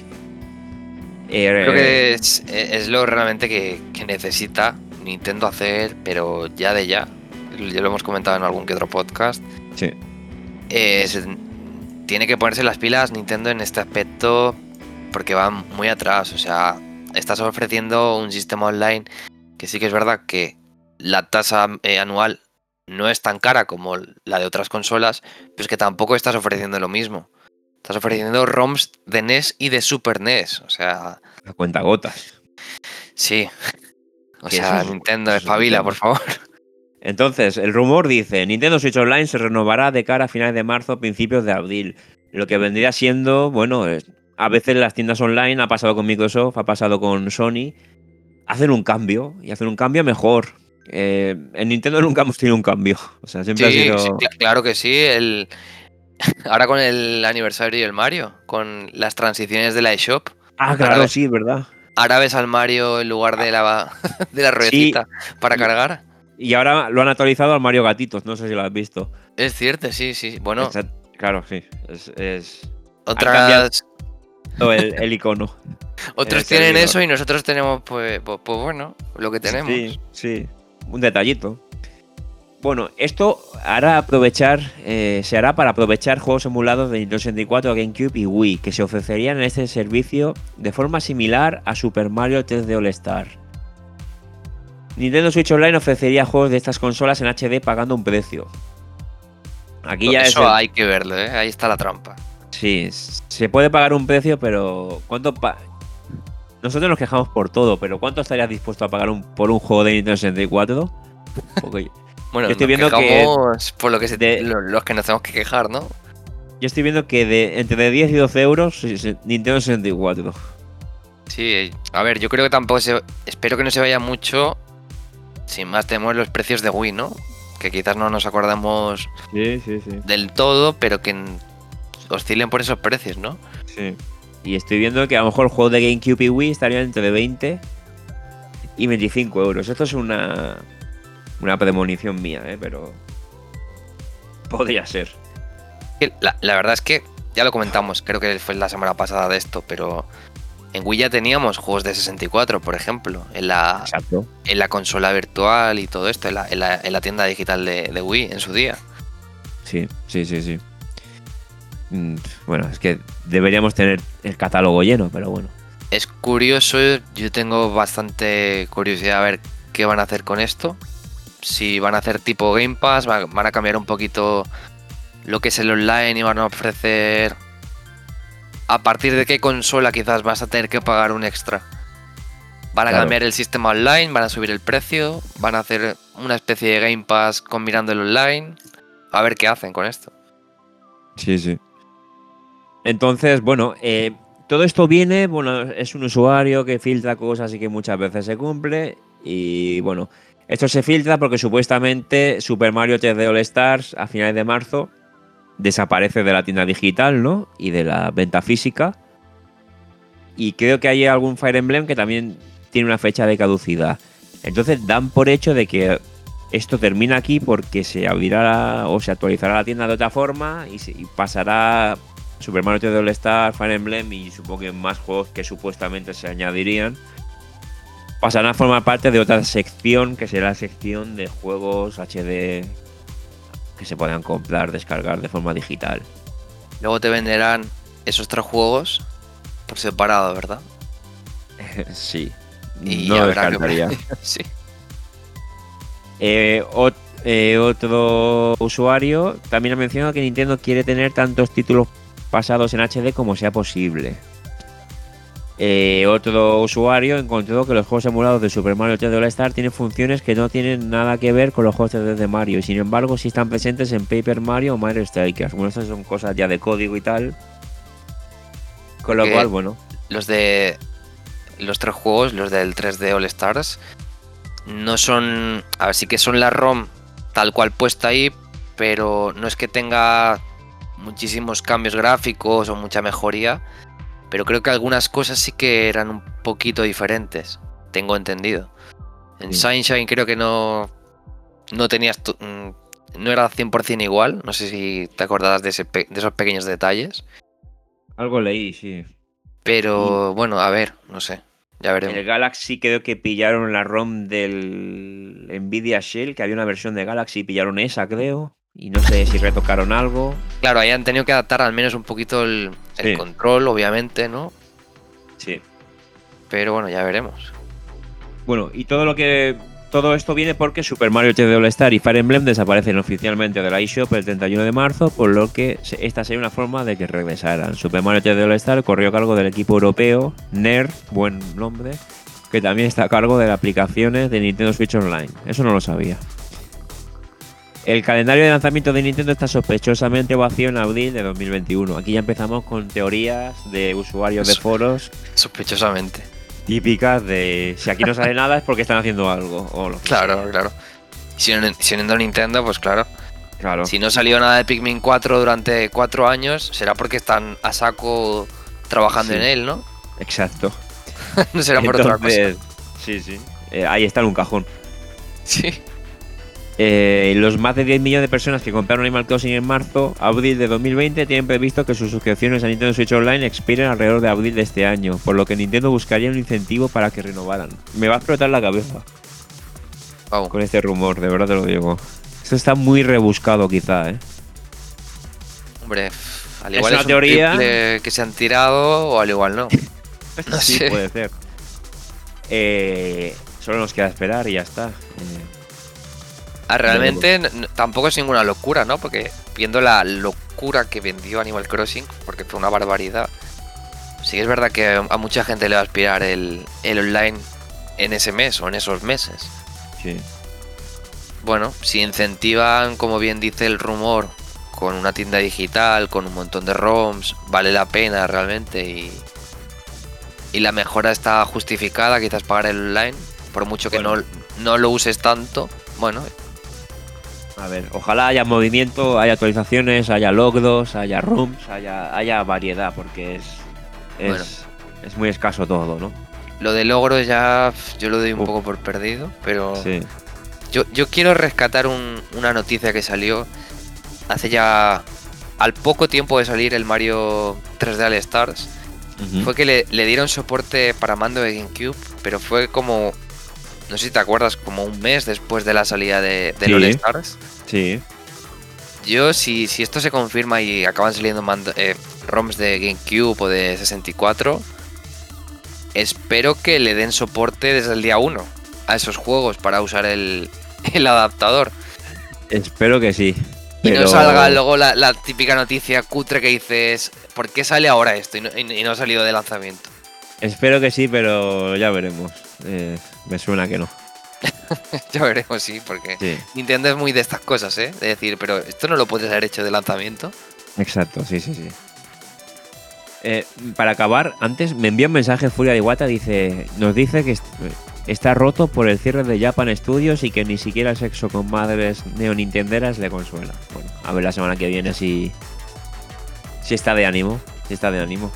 Creo que es lo realmente que necesita Nintendo hacer, pero ya de ya. Ya lo hemos comentado en algún que otro podcast. Sí. Tiene que ponerse las pilas Nintendo en este aspecto porque va muy atrás. O sea, estás ofreciendo un sistema online que sí que es verdad que la tasa anual no es tan cara como la de otras consolas, pero es que tampoco estás ofreciendo lo mismo. Estás ofreciendo ROMs de NES y de Super NES. O sea, A cuentagotas. sí. O Que sea, Nintendo, eso es un espabila, tema. por favor. Entonces, el rumor dice, Nintendo Switch Online se renovará de cara a finales de marzo, principios de abril. Lo que vendría siendo, bueno, a veces las tiendas online, ha pasado con Microsoft, ha pasado con Sony, hacen un cambio, y hacen un cambio mejor. En Nintendo nunca hemos tenido un cambio. O sea, siempre ha Sí, sí, sido... claro que sí. Ahora con el aniversario del Mario, con las transiciones de la eShop, Ah, ahora, claro, sí, ¿verdad? ahora ves al Mario en lugar de de la Sí, ruedecita para y, cargar. y ahora lo han actualizado al Mario Gatitos, no sé si lo has visto. Es cierto, sí, sí. Bueno, Claro, sí. Han cambiado otras, el icono en el otros tienen servidor. eso y nosotros tenemos, pues bueno, lo que tenemos. Sí, sí. Un detallito. Bueno, esto se hará para aprovechar juegos emulados de Nintendo 64, GameCube y Wii, que se ofrecerían en este servicio de forma similar a Super Mario 3D All Star. Nintendo Switch Online ofrecería juegos de estas consolas en HD pagando un precio. Aquí ya Eso hay que verlo, ¿eh? Ahí está la trampa. Sí, se puede pagar un precio, pero nosotros nos quejamos por todo, pero ¿cuánto estarías dispuesto a pagar por un juego de Nintendo 64? Porque Bueno, yo estoy nos viendo quejamos por lo que de- los que nos tenemos que quejar, ¿no? yo estoy viendo que entre 10 y 12 euros Nintendo 64. Sí, a ver, yo creo que tampoco espero que no se vaya mucho. Sin más, tenemos los precios de Wii, ¿no? Que quizás no nos acordamos Sí. del todo, pero que oscilen por esos precios, ¿no? Sí. Y estoy viendo que a lo mejor el juego de GameCube y Wii estarían entre 20 y 25 euros. Esto es una premonición mía, pero podría ser. La verdad es que ya lo comentamos, creo que fue la semana pasada de esto, pero en Wii ya teníamos juegos de 64, por ejemplo, Exacto. en la consola virtual y todo esto, en la tienda digital de Wii en su día. Sí. Bueno, es que deberíamos tener el catálogo lleno, pero bueno. Es curioso, yo tengo bastante curiosidad a ver qué van a hacer con esto. Si van a hacer tipo Game Pass, van a cambiar un poquito lo que es el online y van a ofrecer... ¿A partir de qué consola quizás vas a tener que pagar un extra? Van a Claro. cambiar el sistema online, van a subir el precio, van a hacer una especie de Game Pass combinando el online. A ver qué hacen con esto. Sí. Entonces, bueno, todo esto viene, bueno, es un usuario que filtra cosas y que muchas veces se cumple. Y bueno, esto se filtra porque supuestamente Super Mario 3D All Stars a finales de marzo desaparece de la tienda digital, ¿no? Y de la venta física. Y creo que hay algún Fire Emblem que también tiene una fecha de caducidad. Entonces dan por hecho de que esto termina aquí porque se abrirá o se actualizará la tienda de otra forma y pasará Super Mario 3D All Star, Fire Emblem y supongo que más juegos que supuestamente se añadirían. Pasarán a formar parte de otra sección que será la sección de juegos HD que se podrán comprar, descargar de forma digital. Luego te venderán esos 3 juegos por separado, ¿verdad? Sí, Y no ya lo verá descartaría. Sí. Otro usuario también ha mencionado que Nintendo quiere tener tantos títulos pasados en HD como sea posible. Otro usuario encontró que los juegos emulados de Super Mario 3D All Star tienen funciones que no tienen nada que ver con los juegos 3D de Mario y sin embargo sí están presentes en Paper Mario o Mario Strikers. Bueno, estas son cosas ya de código y tal. Con lo Porque cual, bueno. Los de los 3 juegos, los del 3D All Stars, no son... A ver, sí que son la ROM tal cual puesta ahí, pero no es que tenga muchísimos cambios gráficos o mucha mejoría, pero creo que algunas cosas sí que eran un poquito diferentes, tengo entendido. En Sunshine creo que no tenías... no era 100% igual, no sé si te acordabas de esos pequeños detalles. Algo leí, sí. Pero bueno, a ver, no sé, ya En veremos. el Galaxy creo que pillaron la ROM del Nvidia Shell, que había una versión de Galaxy, pillaron esa, creo. Y no sé si retocaron algo. Claro, ahí han tenido que adaptar al menos un poquito el Sí. control, obviamente, ¿no? Sí. Pero bueno, ya veremos. Bueno, y todo esto viene porque Super Mario 3D All Star y Fire Emblem desaparecen oficialmente de la eShop el 31 de marzo, por lo que esta sería una forma de que regresaran. Super Mario 3D All Star corrió a cargo del equipo europeo NER, buen nombre, que también está a cargo de las aplicaciones de Nintendo Switch Online. Eso no lo sabía. El calendario de lanzamiento de Nintendo está sospechosamente vacío en abril de 2021. Aquí ya empezamos con teorías de usuarios de foros Sospechosamente. típicas de si aquí no sale nada es porque están haciendo algo. O lo que Claro, sea. claro. Siendo Nintendo, pues claro. Claro. Si no salió nada de Pikmin 4 durante 4 años, será porque están a saco trabajando Sí. en él, ¿no? Exacto. No será por otra cosa. Sí, sí. Ahí está en un cajón. Sí. Los más de 10 millones de personas que compraron Animal Crossing en marzo, abril de 2020, tienen previsto que sus suscripciones a Nintendo Switch Online expiren alrededor de abril de este año, por lo que Nintendo buscaría un incentivo para que renovaran. Me va a explotar la cabeza Vamos. con este rumor, de verdad te lo digo. Esto está muy rebuscado quizá, ¿eh? Hombre, al Es igual una es un teoría. triple que se han tirado o al igual no. No Sí, sé. puede ser. Solo nos queda esperar y ya está. Realmente tampoco es ninguna locura, ¿no? Porque viendo la locura que vendió Animal Crossing, porque fue una barbaridad, sí que es verdad que a mucha gente le va a aspirar el online en ese mes o en esos meses. Sí. Bueno, si incentivan, como bien dice el rumor, con una tienda digital, con un montón de ROMs, vale la pena realmente y la mejora está justificada, quizás pagar el online, por mucho que Bueno. no lo uses tanto, bueno. A ver, ojalá haya movimiento, haya actualizaciones, haya logros, haya rooms, haya variedad, porque Bueno. es muy escaso todo, ¿no? Lo de logros ya yo lo doy un poco por perdido, pero Sí. yo quiero rescatar una noticia que salió hace ya al poco tiempo de salir el Mario 3D All Stars. Fue que le dieron soporte para mando de GameCube, pero fue como, no sé si te acuerdas, como un mes después de la salida del Sí. All Stars. Sí. Yo, si esto se confirma y acaban saliendo ROMs de GameCube o de 64, espero que le den soporte desde el día 1 a esos juegos para usar el adaptador. Espero que sí. Y Pero no salga luego la típica noticia cutre que dices, ¿por qué sale ahora esto y no ha salido de lanzamiento? espero que sí, pero ya veremos. Me suena que no. Ya veremos, sí, porque Sí. Nintendo es muy de estas cosas, ¿eh? De decir, pero esto no lo puedes haber hecho de lanzamiento. Exacto, sí, sí, sí. Para acabar, antes me envía un mensaje Furia de Iwata, nos dice que está roto por el cierre de Japan Studios y que ni siquiera el sexo con madres neonintenderas le consuela. Bueno, a ver la semana que viene si está de ánimo. Si está de ánimo.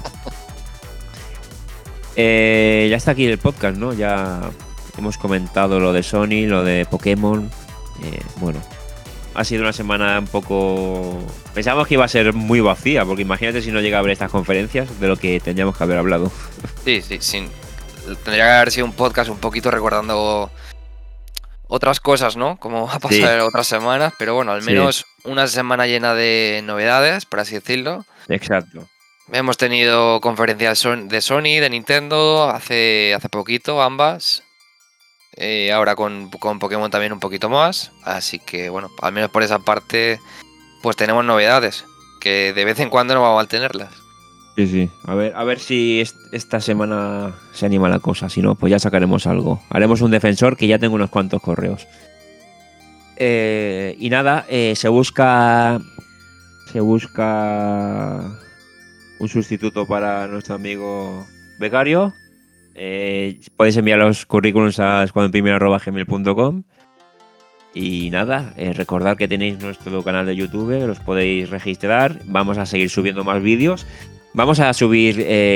Ya está aquí el podcast, ¿no? Ya hemos comentado lo de Sony, lo de Pokémon. Bueno, ha sido una semana un poco... Pensábamos que iba a ser muy vacía, porque imagínate si no llega a ver estas conferencias de lo que tendríamos que haber hablado. Sí. Tendría que haber sido un podcast un poquito recordando otras cosas, ¿no? Como ha pasado en otras semanas, pero bueno, al menos una semana llena de novedades, por así decirlo. Exacto. Hemos tenido conferencias de Sony, de Nintendo, hace poquito, ambas. Ahora con Pokémon también un poquito más. Así que bueno, al menos por esa parte, pues tenemos novedades. Que de vez en cuando no vamos a tenerlas. Sí, sí. A ver si esta semana se anima la cosa. Si no, pues ya sacaremos algo. Haremos un defensor, que ya tengo unos cuantos correos. Y nada, se busca un sustituto para nuestro amigo becario. Podéis enviar los currículums a escuadronprimera@gmail.com. Y nada, recordad que tenéis nuestro canal de YouTube, los podéis registrar. Vamos a seguir subiendo más vídeos. Vamos a subir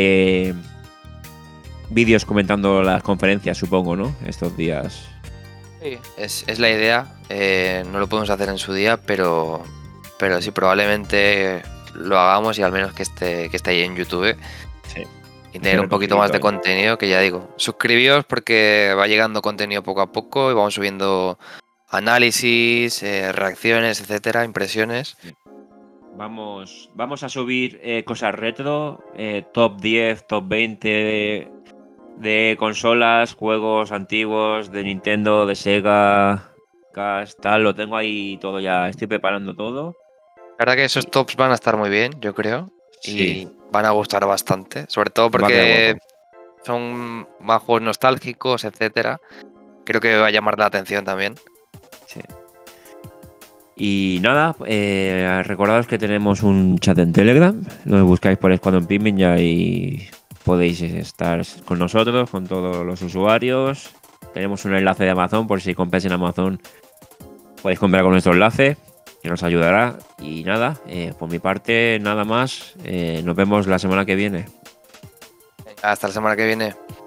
vídeos comentando las conferencias, supongo, ¿no? Estos días. Sí. Es la idea. No lo podemos hacer en su día, pero sí, probablemente lo hagamos y al menos que esté ahí en YouTube. Sí. Y tener un poquito más de contenido, que ya digo. Suscribíos porque va llegando contenido poco a poco y vamos subiendo análisis, reacciones, etcétera, impresiones. Vamos a subir cosas retro, top 10, top 20 de consolas, juegos antiguos, de Nintendo, de Sega, Cast, tal. Lo tengo ahí todo ya, estoy preparando todo. La verdad que esos tops van a estar muy bien, yo creo. Sí, Y van a gustar bastante. Sobre todo va a quedar porque guapo. son más juegos nostálgicos, etcétera. Creo que va a llamar la atención también. Sí. Y nada, recordaos que tenemos un chat en Telegram. Nos buscáis por Escuadrón Pimpin y ahí podéis estar con nosotros, con todos los usuarios. Tenemos un enlace de Amazon por si compráis en Amazon. Podéis comprar con nuestro enlace, que nos ayudará. Y nada, por mi parte, nada más. Nos vemos la semana que viene. Hasta la semana que viene.